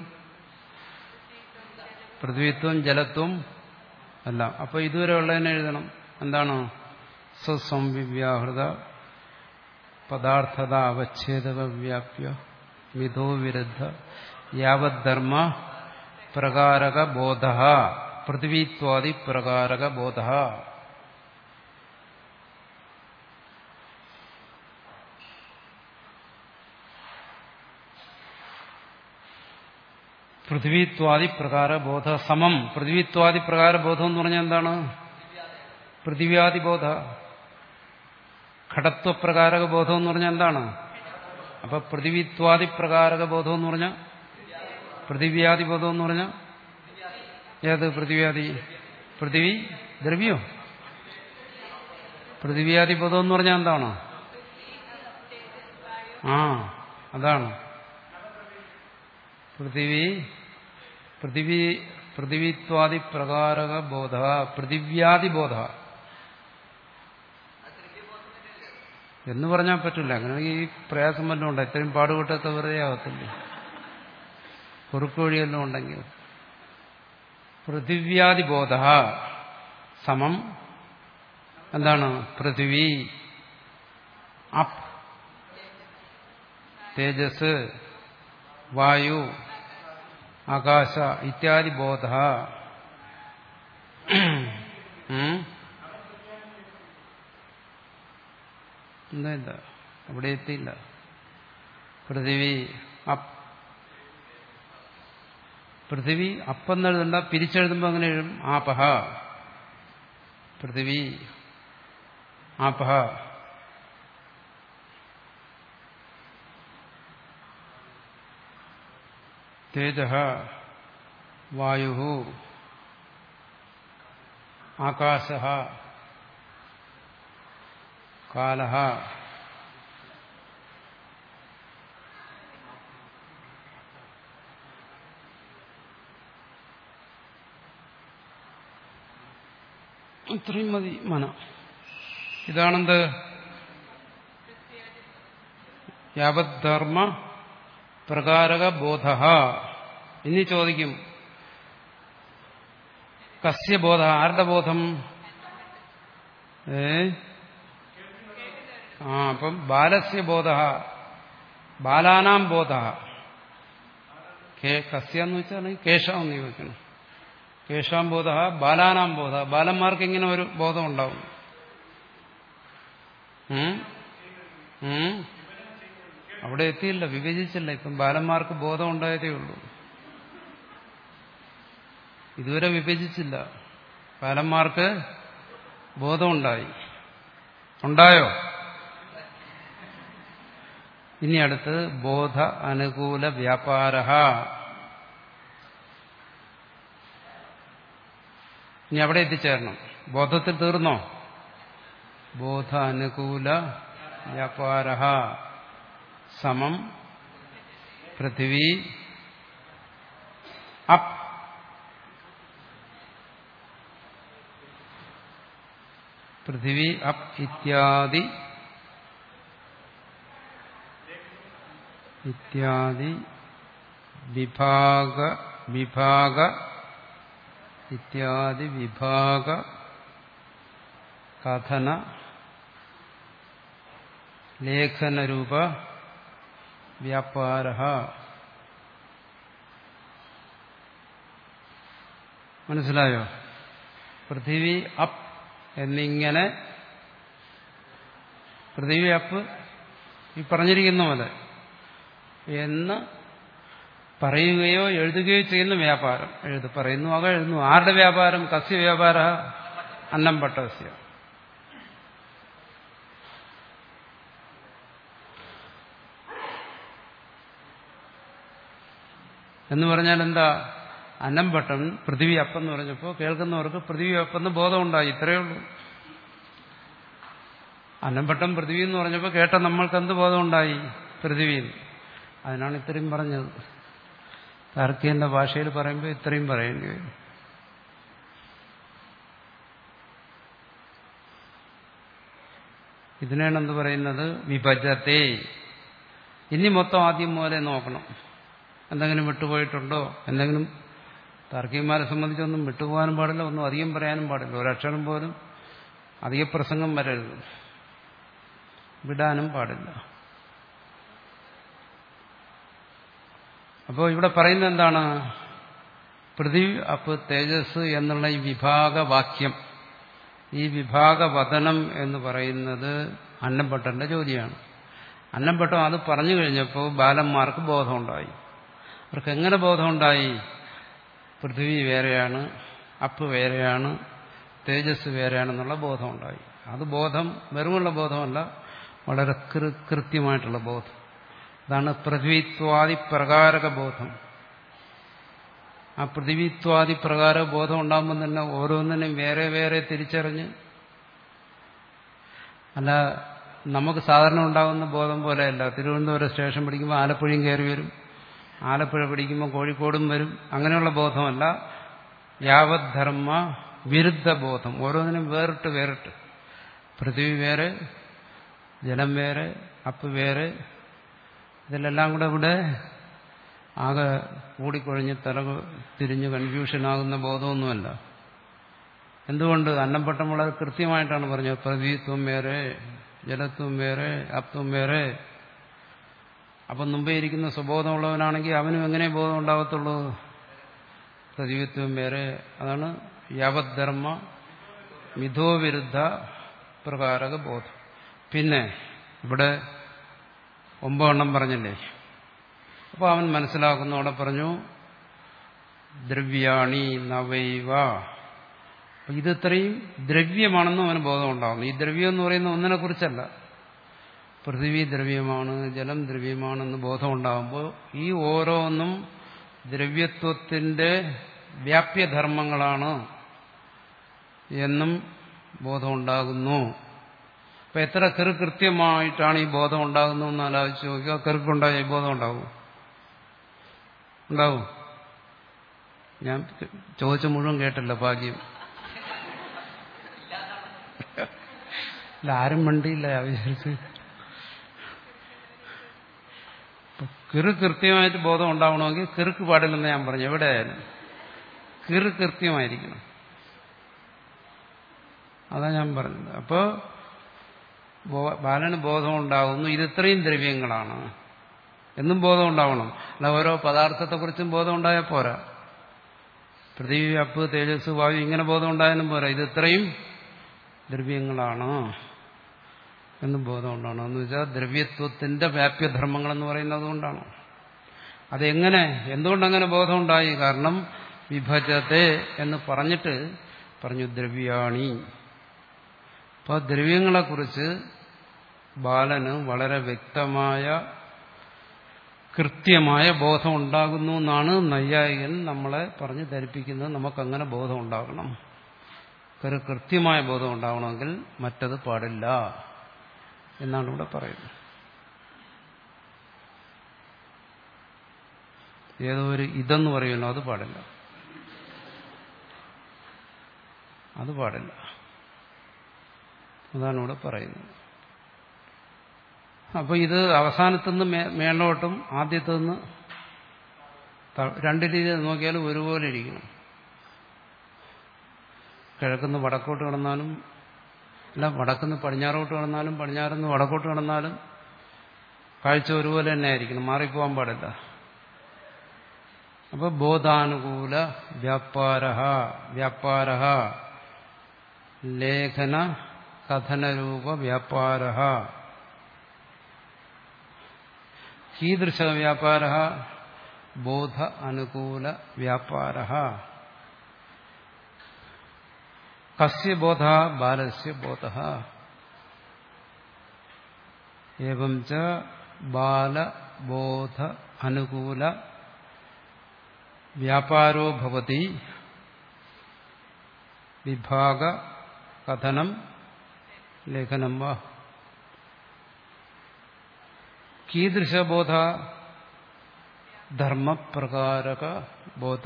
പൃഥ്വിത്വം ജലത്വം അല്ല. അപ്പൊ ഇതുവരെ ഉള്ളതിനെ എഴുതണം. എന്താണ്? സ്വസംവിവ്യാഹൃത പദാർത്ഥത അവച്ഛേദക വ്യാപ്യ മിഥോ വിരുദ്ധ യാവദ്ധർമ്മ പ്രകാരക ബോധ പൃഥ്വിത്വാദി പ്രകാരക ബോധ. പൃഥ്വിത്വാദി പ്രകാര ബോധ സമം. പൃഥ്വിത്വാദി പ്രകാര ബോധം എന്ന് പറഞ്ഞാൽ എന്താണ്? പൃഥിവ്യാദി ബോധ. ഘടത്വപ്രകാരക ബോധം എന്ന് പറഞ്ഞാൽ എന്താണ്? അപ്പൊ പൃഥിവിത്വാദി പ്രകാരക ബോധം എന്ന് പറഞ്ഞാൽ പൃഥിവ്യാദി ബോധം എന്ന് പറഞ്ഞാൽ ഏത് പൃഥിവ്യാദി? പൃഥിവി ദ്രവ്യോ? പൃഥിവ്യാദി ബോധം എന്ന് പറഞ്ഞാൽ എന്താണ്? ആ അതാണ് പൃഥിവി പൃഥിവി പൃഥിവിത്വാദി പ്രകാരക ബോധ പൃഥിവ്യാദി ബോധ എന്ന് പറഞ്ഞാൽ പറ്റില്ല. അങ്ങനെ ഈ പ്രയാസം വല്ലതും ഉണ്ട്. ഇത്രയും പാടുപെട്ടൊക്കെ വെറുതെ ആകത്തില്ല. കുറുക്ക് വഴിയെല്ലാം ഉണ്ടെങ്കിൽ പൃഥിവ്യാദി ബോധ സമം എന്താണ്? പൃഥിവി അപ് തേജസ് വായു ആകാശ ഇത്യാദി ബോധ. എന്താ അവിടെ എത്തിയില്ല. പൃഥിവി അപ്. പൃഥിവി അപ്പെന്നെഴുതണ്ട, പിരിച്ചെഴുതുമ്പോൾ അങ്ങനെ എഴുതും. ആപഹ പൃഥിവി ആപഹ. തേജഃ വായുഃ ആകാശഃ കാലഃ ഇത്രയും മതി മന. ഇതാണെന്ത്? യാവദ്ധർമ്മ പ്രകാരക ബോധ. ഇനി ചോദിക്കും കസ്യ ബോധ? ആരുടെ ബോധം? ഏ ആ അപ്പം ബാലസ്യ ബോധ ബാലാനാം ബോധ. കസ്യ എന്ന് വെച്ചാൽ കേശാന്ന് ചോദിക്കണം. കേശാം ബോധ ബാലാനാം ബോധ. ബാലന്മാർക്ക് ഇങ്ങനെ ഒരു ബോധം ഉണ്ടാവും. അവിടെ എത്തിയില്ല, വിഭജിച്ചില്ല. ഇപ്പം ബാലന്മാർക്ക് ബോധം ഉണ്ടായതേ ഉള്ളൂ. ഇതുവരെ വിഭജിച്ചില്ല. ബാലന്മാർക്ക് ബോധമുണ്ടായി. ഉണ്ടായോ? ഇനി അടുത്ത് ബോധ അനുകൂല വ്യാപാര. ഇനി അവിടെ എത്തിച്ചേരണം. ബോധത്തിൽ തീർന്നോ? ബോധ അനുകൂല വ്യാപാര സമം പൃഥിവി അപ്. പൃഥിവി അപ് ഇത്യാദി ഇത്യാദി വിഭാഗ വിഭാഗ ഇത്യാദി വിഭാഗ കഥന ലേഖനരൂപ വ്യാപാര. മനസ്സിലായോ? പൃഥിവി അപ്പ് എന്നിങ്ങനെ പൃഥിവി അപ്പ് ഈ പറഞ്ഞിരിക്കുന്ന പോലെ എന്ന് പറയുകയോ എഴുതുകയോ ചെയ്യുന്ന വ്യാപാരം. എഴുതു പറയുന്നു ആകെ എഴുതുന്നു. ആരുടെ വ്യാപാരം? കസ്യ വ്യാപാര? അന്നം പട്ടസ്യ. എന്ന് പറഞ്ഞാൽ എന്താ? അന്നംപട്ടൻ പൃഥിവി അപ്പെന്ന് പറഞ്ഞപ്പോൾ കേൾക്കുന്നവർക്ക് പൃഥിവി അപ്പെന്ന് ബോധമുണ്ടായി. ഇത്രയേ ഉള്ളൂ. അന്നംപട്ടൻ പൃഥിവി എന്ന് പറഞ്ഞപ്പോൾ കേട്ട നമ്മൾക്ക് എന്ത് ബോധമുണ്ടായി? പൃഥിവിയിൽ. അതിനാണ് ഇത്രയും പറഞ്ഞത്. താർക്കികന്റെ ഭാഷയിൽ പറയുമ്പോൾ ഇത്രയും പറയേണ്ടി വരും. ഇതിനാണ് എന്ത് പറയുന്നത്? വിഭജത്തെ. ഇനി മൊത്തം ആദ്യം പോലെ നോക്കണം. എന്തെങ്കിലും വിട്ടുപോയിട്ടുണ്ടോ? എന്തെങ്കിലും താർക്കികന്മാരെ സംബന്ധിച്ചൊന്നും വിട്ടുപോകാനും പാടില്ല, ഒന്നും അധികം പറയാനും പാടില്ല. ഒരക്ഷരം പോലും അധിക പ്രസംഗം വരരുത്, വിടാനും പാടില്ല. അപ്പോൾ ഇവിടെ പറയുന്നത് എന്താണ്? പൃഥ്വി അപ്പ് തേജസ് എന്നുള്ള ഈ വിഭാഗവാക്യം, ഈ വിഭാഗവദനം എന്ന് പറയുന്നത് അന്നംഭട്ടന്റെ ജോലിയാണ്. അന്നംഭട്ടം അത് പറഞ്ഞു കഴിഞ്ഞപ്പോൾ ബാലന്മാർക്ക് ബോധമുണ്ടായി. അവർക്ക് എങ്ങനെ ബോധമുണ്ടായി? പൃഥ്വി വേറെയാണ്, അപ്പ് വേറെയാണ്, തേജസ് വേറെയാണെന്നുള്ള ബോധമുണ്ടായി. അത് ബോധം വെറുമുള്ള ബോധമല്ല, വളരെ കൃത്യമായിട്ടുള്ള ബോധം. അതാണ് പൃഥ്വിത്വാദി പ്രകാരക ബോധം. ആ പൃഥ്വിത്വാദി പ്രകാര ബോധം ഉണ്ടാകുമ്പോൾ തന്നെ ഓരോന്നിനും വേറെ വേറെ തിരിച്ചറിഞ്ഞ്, അല്ല നമുക്ക് സാധാരണ ഉണ്ടാകുന്ന ബോധം പോലെയല്ല. തിരുവനന്തപുരം സ്റ്റേഷൻ പിടിക്കുമ്പോൾ ആലപ്പുഴയും കയറി വരും, ആലപ്പുഴ പിടിക്കുമ്പോൾ കോഴിക്കോടും വരും. അങ്ങനെയുള്ള ബോധമല്ല, യാവത് ധർമ്മ വിരുദ്ധ ബോധം. ഓരോന്നിനും വേറിട്ട് വേറിട്ട്, പൃഥ്വി വേറെ, ജലം വേറെ, അപ്പ് വേറെ, ഇതിലെല്ലാം കൂടെ ഇവിടെ ആകെ കൂടിക്കൊഴിഞ്ഞ് തല തിരിഞ്ഞ് കൺഫ്യൂഷനാകുന്ന ബോധമൊന്നുമല്ല. എന്തുകൊണ്ട്? അന്നംഭട്ടം വളരെ കൃത്യമായിട്ടാണ് പറഞ്ഞത്. പൃഥ്വിത്വം വേറെ, ജലത്വം വേറെ, അപ്തം വേറെ. അപ്പം മുമ്പേ ഇരിക്കുന്ന സ്വബോധമുള്ളവനാണെങ്കിൽ അവനും എങ്ങനെ ബോധം ഉണ്ടാകത്തുള്ളൂ? പൃഥ്വിത്വം വേറെ. അതാണ് യാവദ്ധർമ്മ മിഥോവിരുദ്ധ പ്രകാരക ബോധം. പിന്നെ ഇവിടെ ഒമ്പതെണ്ണം പറഞ്ഞില്ലേ? അപ്പോൾ അവൻ മനസ്സിലാക്കുന്നു. അവിടെ പറഞ്ഞു ദ്രവ്യാണി നവൈവ. ഇത് ഇത്രയും ദ്രവ്യമാണെന്നും അവന് ബോധം ഉണ്ടാകുന്നു. ഈ ദ്രവ്യം എന്ന് പറയുന്ന ഒന്നിനെ കുറിച്ചല്ല. പൃഥ്വി ദ്രവ്യമാണ്, ജലം ദ്രവ്യമാണെന്ന് ബോധം ഉണ്ടാകുമ്പോൾ ഈ ഓരോന്നും ദ്രവ്യത്വത്തിന്റെ വ്യാപ്യധർമ്മങ്ങളാണ് എന്നും ബോധമുണ്ടാകുന്നു. അപ്പൊ എത്ര കൃത്യമായിട്ടാണ് ഈ ബോധം ഉണ്ടാകുന്നതെന്ന് ആലോചിച്ച് നോക്കുക. കൃക്കുണ്ടായ ഈ ബോധം ഉണ്ടാവും ഉണ്ടാവും ഞാൻ ചോദിച്ച മുഴുവൻ കേട്ടല്ലോ, ഭാഗ്യം. ഇല്ല, ആരും മണ്ടിയില്ല വിചാരിച്ച്. കിറു കൃത്യമായിട്ട് ബോധം ഉണ്ടാവണമെങ്കിൽ കിറുക്ക് പാടില്ലെന്ന് ഞാൻ പറഞ്ഞു. എവിടെയായാലും കിറു കൃത്യമായിരിക്കണം. അതാ ഞാൻ പറഞ്ഞത്. അപ്പോൾ ബാലന് ബോധം ഉണ്ടാകുന്നു ഇത് ഇത്രയും ദ്രവ്യങ്ങളാണ് എന്നും ബോധം ഉണ്ടാവണം. അല്ല ഓരോ പദാർത്ഥത്തെക്കുറിച്ചും ബോധം ഉണ്ടായാൽ പോരാ. പൃഥ്വി, അപ്പ്, തേജസ്, വായു ഇങ്ങനെ ബോധം ഉണ്ടായാലും പോരാ. ഇത് ഇത്രയും ദ്രവ്യങ്ങളാണ് എന്നും ബോധം ഉണ്ടാവണം. എന്ന് വെച്ചാൽ ദ്രവ്യത്വത്തിന്റെ വ്യാപ്യധർമ്മങ്ങളെന്ന് പറയുന്നത് കൊണ്ടാണ്. അതെങ്ങനെ, എന്തുകൊണ്ടങ്ങനെ ബോധം ഉണ്ടായി? കാരണം വിഭജത്തെ എന്ന് പറഞ്ഞിട്ട് പറഞ്ഞു ദ്രവ്യാണി. അപ്പോൾ ദ്രവ്യങ്ങളെക്കുറിച്ച് ബാലന് വളരെ വ്യക്തമായ കൃത്യമായ ബോധം ഉണ്ടാകുന്നു എന്നാണ് നൈയായികൻ നമ്മളെ പറഞ്ഞ് ധരിപ്പിക്കുന്നത്. നമുക്കങ്ങനെ ബോധം ഉണ്ടാകണം. ഒരു കൃത്യമായ ബോധം ഉണ്ടാവണമെങ്കിൽ മറ്റത് പാടില്ല എന്നാണ് ഇവിടെ പറയുന്നത്. ഏതോ ഒരു ഇതെന്ന് പറയുമല്ലോ, അത് പാടില്ല, അത് പാടില്ല. അതാണ് ഇവിടെ പറയുന്നത്. അപ്പൊ ഇത് അവസാനത്തുനിന്ന് മേലോട്ടും ആദ്യത്തുനിന്ന് രണ്ട് രീതിയിൽ നോക്കിയാലും ഒരുപോലെ ഇരിക്കണം. കിഴക്കുന്ന് വടക്കോട്ട് കിടന്നാലും, അല്ല വടക്കുന്ന് പടിഞ്ഞാറോട്ട് കിടന്നാലും, പടിഞ്ഞാറുന്ന് വടക്കോട്ട് കിടന്നാലും കാഴ്ച ഒരുപോലെ തന്നെ ആയിരിക്കണം, മാറിപ്പോകാൻ പാടില്ല. അപ്പൊ ബോധാനുകൂല വ്യാപാര വ്യാപാര ലേഖന കഥനരൂപ വ്യാപാര കീദൃശ വ്യാപാര ബോധ അനുകൂല വ്യാപാര കസ്യ ബോധ ബാലസ്യ ബോധ ഏവം ച ബാലബോധ അനുകൂല വ്യാപാരോ ഭവതി വിഭാഗ കഥനം ലേഖനം വാ. കീദൃശബോധ ധർമ്മപ്രകാരക ബോധ.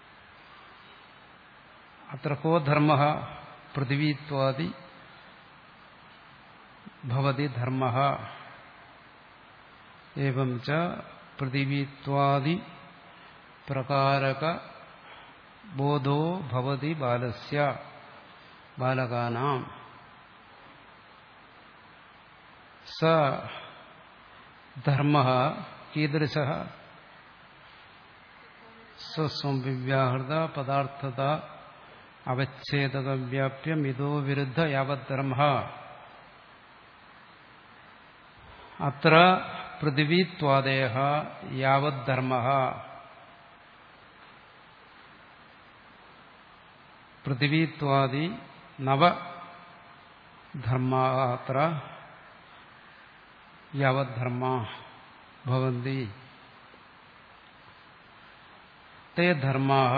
അത്ര കോ ധർമ്മ പൃഥിവീത്വാദി ഭവതി ധർമ്മഃ ഏവം ച പൃഥിവീത്വാദി പ്രകാരക ബോധോ ഭവതി ബാലസ്യ ബാലകാനാം സ ധർമ്മഃ കീദൃശഃ സ്വസംവിവ്യാഹൃത പദാർത്ഥത അവച്ഛേദക വ്യാപ്യ മിതോ വിരുദ്ധ യാവത് ധർമ്മഃ അത്ര പൃഥിവീത്വാദയഃ യാവത് ധർമ്മഃ പൃഥിവീത്വാദി നവ ധർമ്മാഃ അത്ര യാവത് ധർമ്മാ ഭവന്തി തേ ധർമ്മാഃ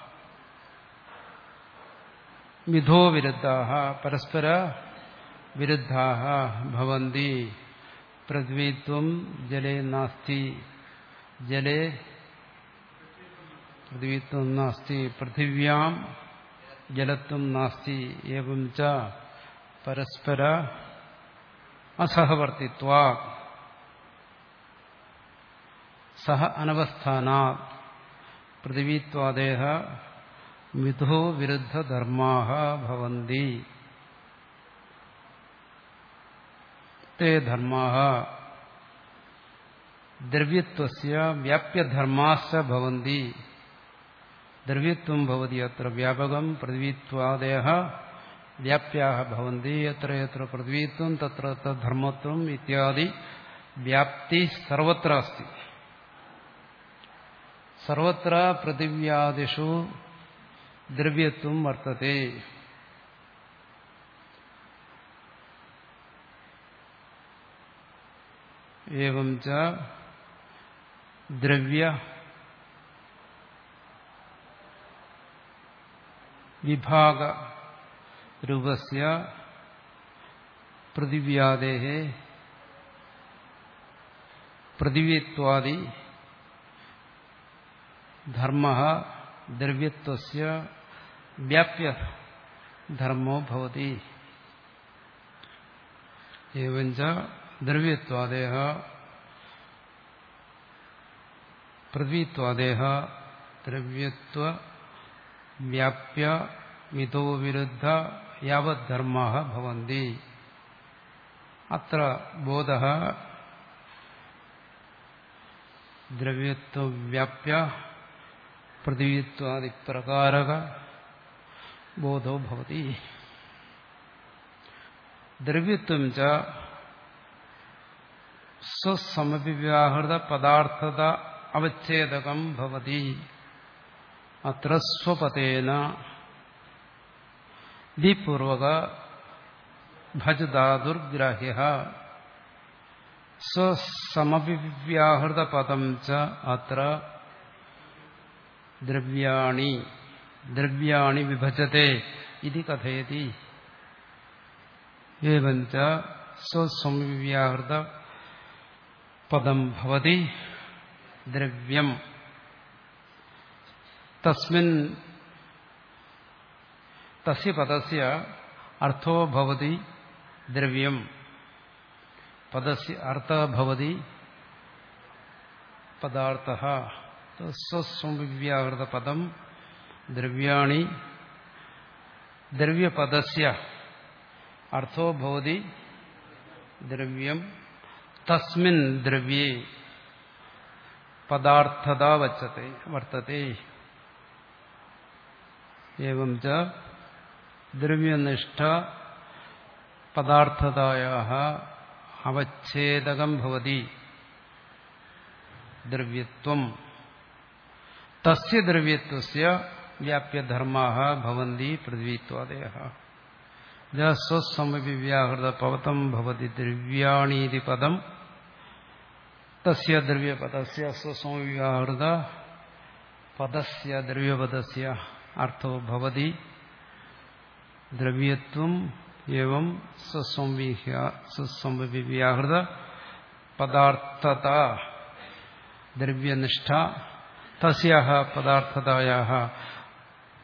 മിഥോ വിരുദ്ധാഃ പരസ്പര വിരുദ്ധാഃ ഭവന്തി പൃഥ്വീത്വം ജലേ നാസ്തി ജലേ പൃഥ്വീത്വം നാസ്തി പൃഥിവ്യാം ജലത്വം നാസ്തി ഏവം ച പരസ്പര അസഹവർത്തിത്വാത് സഹ അനവസ്ഥാനാത് പൃഥിവീത്വാദയഃ മിഥോ വിരുദ്ധ ധർമ്മാഃ ഭവന്തി തേ ധർമ്മാഃ ദ്രവ്യത്വസ്യ വ്യാപ്യധർമ്മാശ്ച ഭവന്തി ദ്രവ്യത്വം ഭവതി അത്ര വ്യാപകം പൃഥ്വീത്വാദയഃ വ്യാപ്യാഃ ഭവന്തി യത്ര യത്ര പൃഥ്വീത്വം തത്ര തത്ര ധർമ്മത്വം ഇത്യാദി വ്യാപ്തി സർവത്ര അസ്തി സർവത്ര പൃഥിവ്യാദിഷു ദ്രവ്യത്വം വർത്തത്തെ ഏവം ച ദ്രവ്യ വിഭാഗ രൂപസ്യ പൃഥിവ്യാദേഹ പൃഥിവീത്വാദി ധർമ്മഃ ദ്രവ്യത്വസ്യ വ്യാപ്യ ധർമ്മോ ഭവതി ഏവം ച ദ്രവ്യത്വാദയഃ പൃഥ്വീത്വാദയഃ ദ്രവ്യത്വ വ്യാപ്യ മിതോ വിരുദ്ധ യാവത് ധർമ്മാഃ ഭവന്തി അത്ര ബോധഃ ദ്രവ്യത്വ വ്യാപ്യ പൃഥ്വീത്വാദി പ്രകാരക ബോധോ ഭവതി ദ്രവ്യത്വം ച സ്വസമവിവ്യാഹൃത പദാർത്ഥത അവച്ഛേദകം ഭവതി അത്ര സ്വപതേന ദിപൂർവക ഭജധാതുർഗ്രാഹ്യഃ സ്വസമവിവ്യാഹൃത പദം ച അത്ര ദ്രവ്യാണി ദ്രവ്യാണി വിഭജത്തെ ഇതി കഥയതി ഏവം ച സ്വസമവിവ്യാഹൃത പദം ഭവതി ദ്രവ്യം തസ്മിൻ തസ്യ പദസ്യ അർത്ഥോ ഭവതി ദ്രവ്യം പദസ്യ അർത്ഥഃ ഭവതി പദാർത്ഥഃ സ്വസംവിവ്യാഹൃത പദം ദ്രവ്യാണി ദ്രവ്യപദസ്യ അർത്ഥോ ഭവതി ദ്രവ്യം തസ്മിൻ ദ്രവ്യേ പദാർത്ഥത വച്ചത്തെ വർത്തത്തെ ഏവം ച ദ്രവ്യനിഷ്ഠ പദാർത്ഥതായാഃ അവച്ഛേദകം ഭവതി ദ്രവ്യത്വം തസ്യ ദ്രവ്യത്വസ്യ വ്യാപ്യധർമ്മാഃ ഭവന്തി പൃഥ്വീത്വാദയഃ സ്വസമവിവ്യാഹൃത പദം ഭവതി ദ്രവ്യാണീതി പദം തസ്യ ദ്രവ്യപദസ്യ സ്വസമവിവ്യാഹൃത പദസ്യ ദ്രവ്യപദസ്യ അർത്ഥോ ഭവതി ദ്രവ്യത്വം ഏവം സ്വസംവിവ്യാഹൃത പദാർത്ഥത ദ്രവ്യനിഷ്ഠ തസ്യാഃ പദാർത്ഥതായാഃ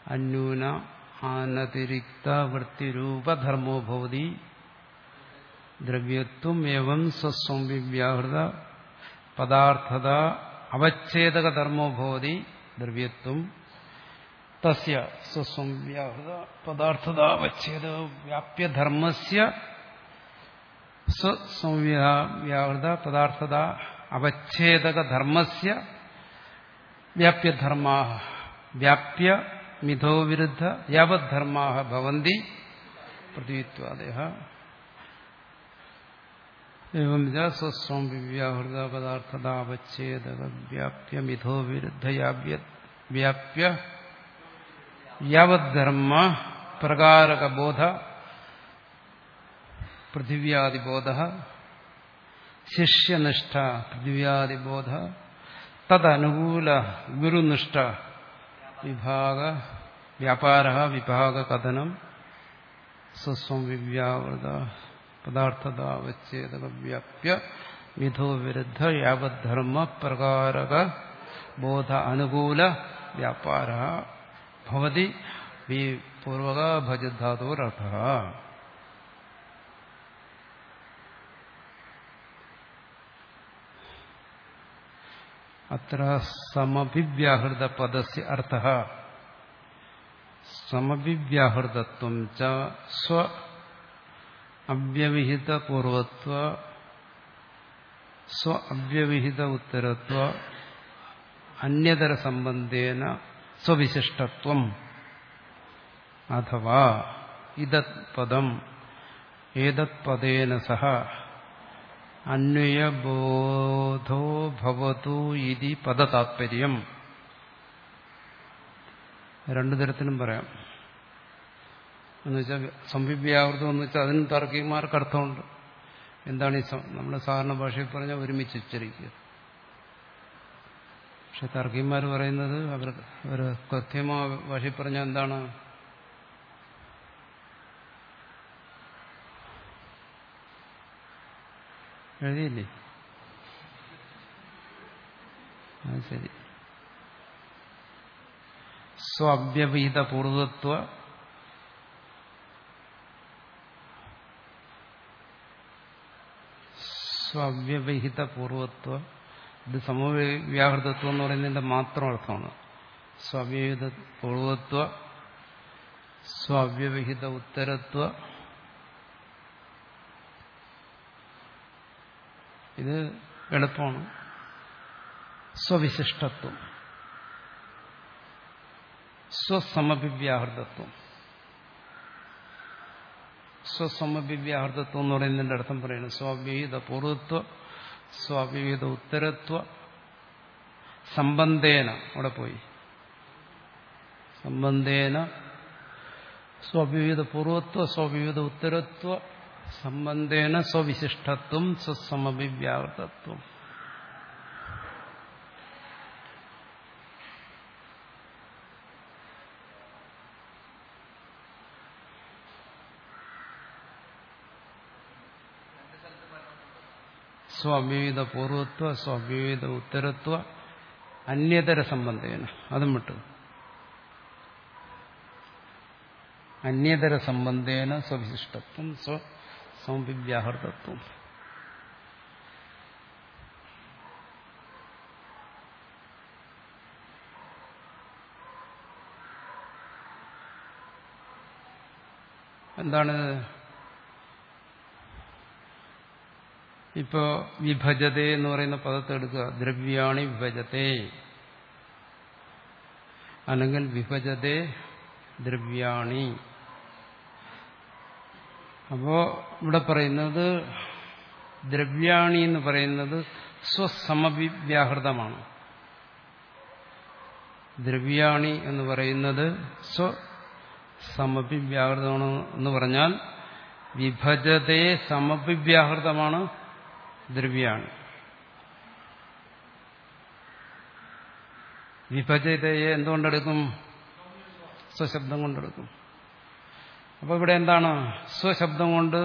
അന്യൂന അനതിരിക്ത വൃത്തിരൂപധർമ്മോ ഭവതി ദ്രവ്യത്വം ഏവം സ്വസ്വംവ്യാഹൃത പദാർത്ഥത അവച്ഛേദക ധർമ്മോ ഭവതി ദ്രവ്യത്വം തസ്യ സ്വസ്വംവ്യാഹൃത പദാർത്ഥത അവച്ഛേദ വ്യാപ്യധർമ്മസ്യ സ്വസ്വംവ്യാഹൃത പദാർത്ഥത അവച്ഛേദക ധർമ്മസ്യ വ്യാപ്യധർമാ വ്യാപ്യ മിഥോ വിരുദ്ധ യാവദ്ധർമാ ഭവന്തി പ്രതിത്വാദയ एवं स्वस्वं विव्याहृत पदार्थता अवच्छेद व्याप्य मिथो विरुद्ध व्याप्य यावद्धर्म प्रकारक बोध पृथिव्यादिबोध शिष्यनिष्ठ पृथिव्यादिबोध तदनुकूल गुरुनिष्ठ विभाग व्यापार विभाग कथनम स्वस्वं विव्याहृत पदार्थता अवच्छेदक व्याप्य मिथो विरुद्ध यावद्धर्म प्रकारक बोध अनुकूल व्यापार भवति पूर्वक भजधातोरर्थः अत्र समभिव्याहृत पदस्य अर्थः समभिव्याहृतत्वं च स्व अव्यवहित पूर्वत्व स्व अव्यवहित उत्तरत्व अन्यतर संबंधेन स्वविशिष्टत्वम अथवा इदत् पदम एदत् पदेन सह अन्वय बोधो भवतु इति पदतात्पर्यम् രണ്ടു തരത്തിലും പറയാം. എന്ന് വെച്ചാൽ സംവിവ്യാവൃതം എന്ന് വെച്ചാൽ അതിനും താർക്കികന്മാർക്ക് അർത്ഥമുണ്ട്. എന്താണ് ഈ നമ്മുടെ സാധാരണ ഭാഷയിൽ പറഞ്ഞാൽ ഒരുമിച്ച് ഉച്ചരിക്കുക. പക്ഷെ താർക്കികന്മാർ പറയുന്നത് അവർ അവർ കൃത്യമാ ഭാഷയിൽ പറഞ്ഞാൽ എന്താണ് എഴുതിയില്ലേ? അത് ശരി. സ്വാവ്യവഹിത പൂർവത്വ സ്വാവ്യവഹിത പൂർവത്വ ഇത് സമവ്യാഹൃതത്വം എന്ന് പറയുന്നതിന്റെ മാത്രം അർത്ഥമാണ്. സ്വാവ്യവഹിത പൂർവത്വ സ്വാവ്യവഹിത ഉത്തരത്വ ഇത് എളുപ്പമാണ്. സ്വവിശിഷ്ടത്വം സ്വസമഭിവ്യാഹൃതത്വം സ്വസമഭിവ്യാഹൃതത്വം എന്ന് പറയുന്നതിന്റെ അർത്ഥം പറയുന്നത് സ്വാവ്യഹിത പൂർവത്വ സ്വാവ്യഹിത ഉത്തരത്വ സംബന്ധേന അവിടെ പോയി സംബന്ധേന സ്വാവ്യഹിത പൂർവത്വ സ്വാവ്യഹിത ഉത്തരത്വ സംബന്ധേന സ്വവിശിഷ്ടത്വം സ്വസമഭിവ്യാഹൃതത്വം. സ്വാവ്യഹിത പൂർവത്വ സ്വാവ്യഹിത ഉത്തരത്വ അന്യതര സംബന്ധേന അതും വിട്ടു അന്യതര സംബന്ധേന സ്വവിശിഷ്ടത്വം സ്വസമഭിവ്യാഹൃതത്വം. എന്താണ് ഇപ്പോ വിഭജതേ എന്ന് പറയുന്ന പദത്തെ എടുക്കുക. ദ്രവ്യാണി വിഭജതേ അല്ലെങ്കിൽ വിഭജതേ ദ്രവ്യാണി. അപ്പോ ഇവിടെ പറയുന്നത് ദ്രവ്യാണി എന്ന് പറയുന്നത് സ്വസമവിവ്യാഹൃതമാണ്. ദ്രവ്യാണി എന്ന് പറയുന്നത് സ്വസമവിവ്യാഹൃതമാണ് എന്ന് പറഞ്ഞാൽ വിഭജതേ സമവിവ്യാഹൃതമാണ് ദ്രവ്യാണി. വിഭജതയെ എന്തുകൊണ്ടെടുക്കും? സ്വശബ്ദം കൊണ്ടെടുക്കും. അപ്പൊ ഇവിടെ എന്താണ്? സ്വശബ്ദം കൊണ്ട്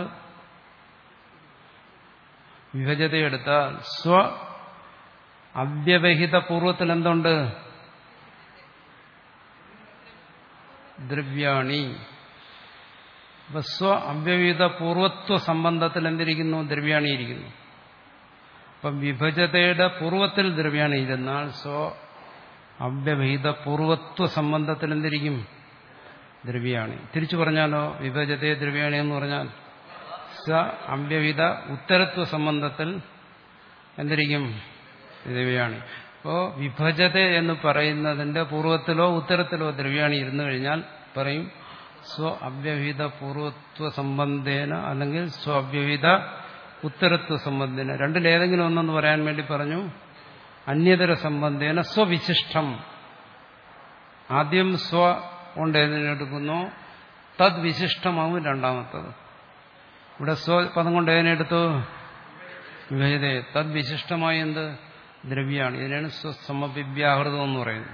വിഭജതയെടുത്താൽ സ്വ അവ്യവഹിത പൂർവത്തിൽ എന്തുണ്ട്? ദ്രവ്യാണി. അപ്പൊ സ്വ അവ്യവഹിത പൂർവത്വ സംബന്ധത്തിൽ എന്തിരിക്കുന്നു? ദ്രവ്യാണി ഇരിക്കുന്നു. അപ്പം വിഭജതയുടെ പൂർവത്തിൽ ദ്രവ്യാണി ഇരുന്നാൽ സ്വ അവ്യവഹിത പൂർവത്വ സംബന്ധത്തിൽ എന്തിരിക്കും? ദ്രവ്യാണി. തിരിച്ചു പറഞ്ഞാലോ വിഭജതയെ ദ്രവ്യാണി എന്ന് പറഞ്ഞാൽ സ അവ്യവഹിത ഉത്തരത്വ സംബന്ധത്തിൽ എന്തിരിക്കും? ദ്രവ്യാണി. അപ്പോ വിഭജത എന്ന് പറയുന്നതിന്റെ പൂർവത്തിലോ ഉത്തരത്തിലോ ദ്രവ്യാണി ഇരുന്നു കഴിഞ്ഞാൽ പറയും സ്വ അവ്യവഹിത പൂർവത്വ സംബന്ധേന അല്ലെങ്കിൽ സ്വ അവ്യവഹിത ഉത്തരത്വ സംബന്ധേന. രണ്ടിലേതെങ്കിലും ഒന്നെന്ന് പറയാൻ വേണ്ടി പറഞ്ഞു അന്യതര സംബന്ധേന സ്വവിശിഷ്ടം. ആദ്യം സ്വ കൊണ്ട് ഏതിനെടുക്കുന്നു? തദ് വിശിഷ്ടമാവും രണ്ടാമത്തത്. ഇവിടെ സ്വ പദം കൊണ്ട് ഏതിനെടുത്തു? വിഭജതേ. തദ് വിശിഷ്ടമായ എന്ത്? ദ്രവ്യാണ്. ഇതിനാണ് സ്വസമവിവ്യാഹൃതം എന്ന് പറയുന്നത്.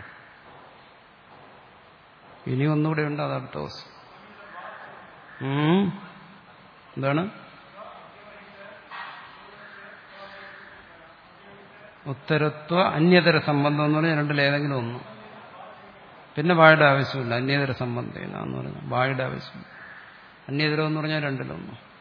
ഇനി ഒന്നുകൂടെ ഉണ്ട്, അത് അടുത്ത ദിവസം. എന്താണ്? ഉത്തരത്വ അന്യതര സംബന്ധം എന്ന് പറഞ്ഞാൽ രണ്ടിലേതെങ്കിലും ഒന്ന്. പിന്നെ വായുടെ ആവശ്യമില്ല. അന്യതര സംബന്ധം എന്ന് പറഞ്ഞാൽ വായുടെ ആവശ്യമില്ല. അന്യതരം എന്ന് പറഞ്ഞാൽ രണ്ടിലൊന്നും.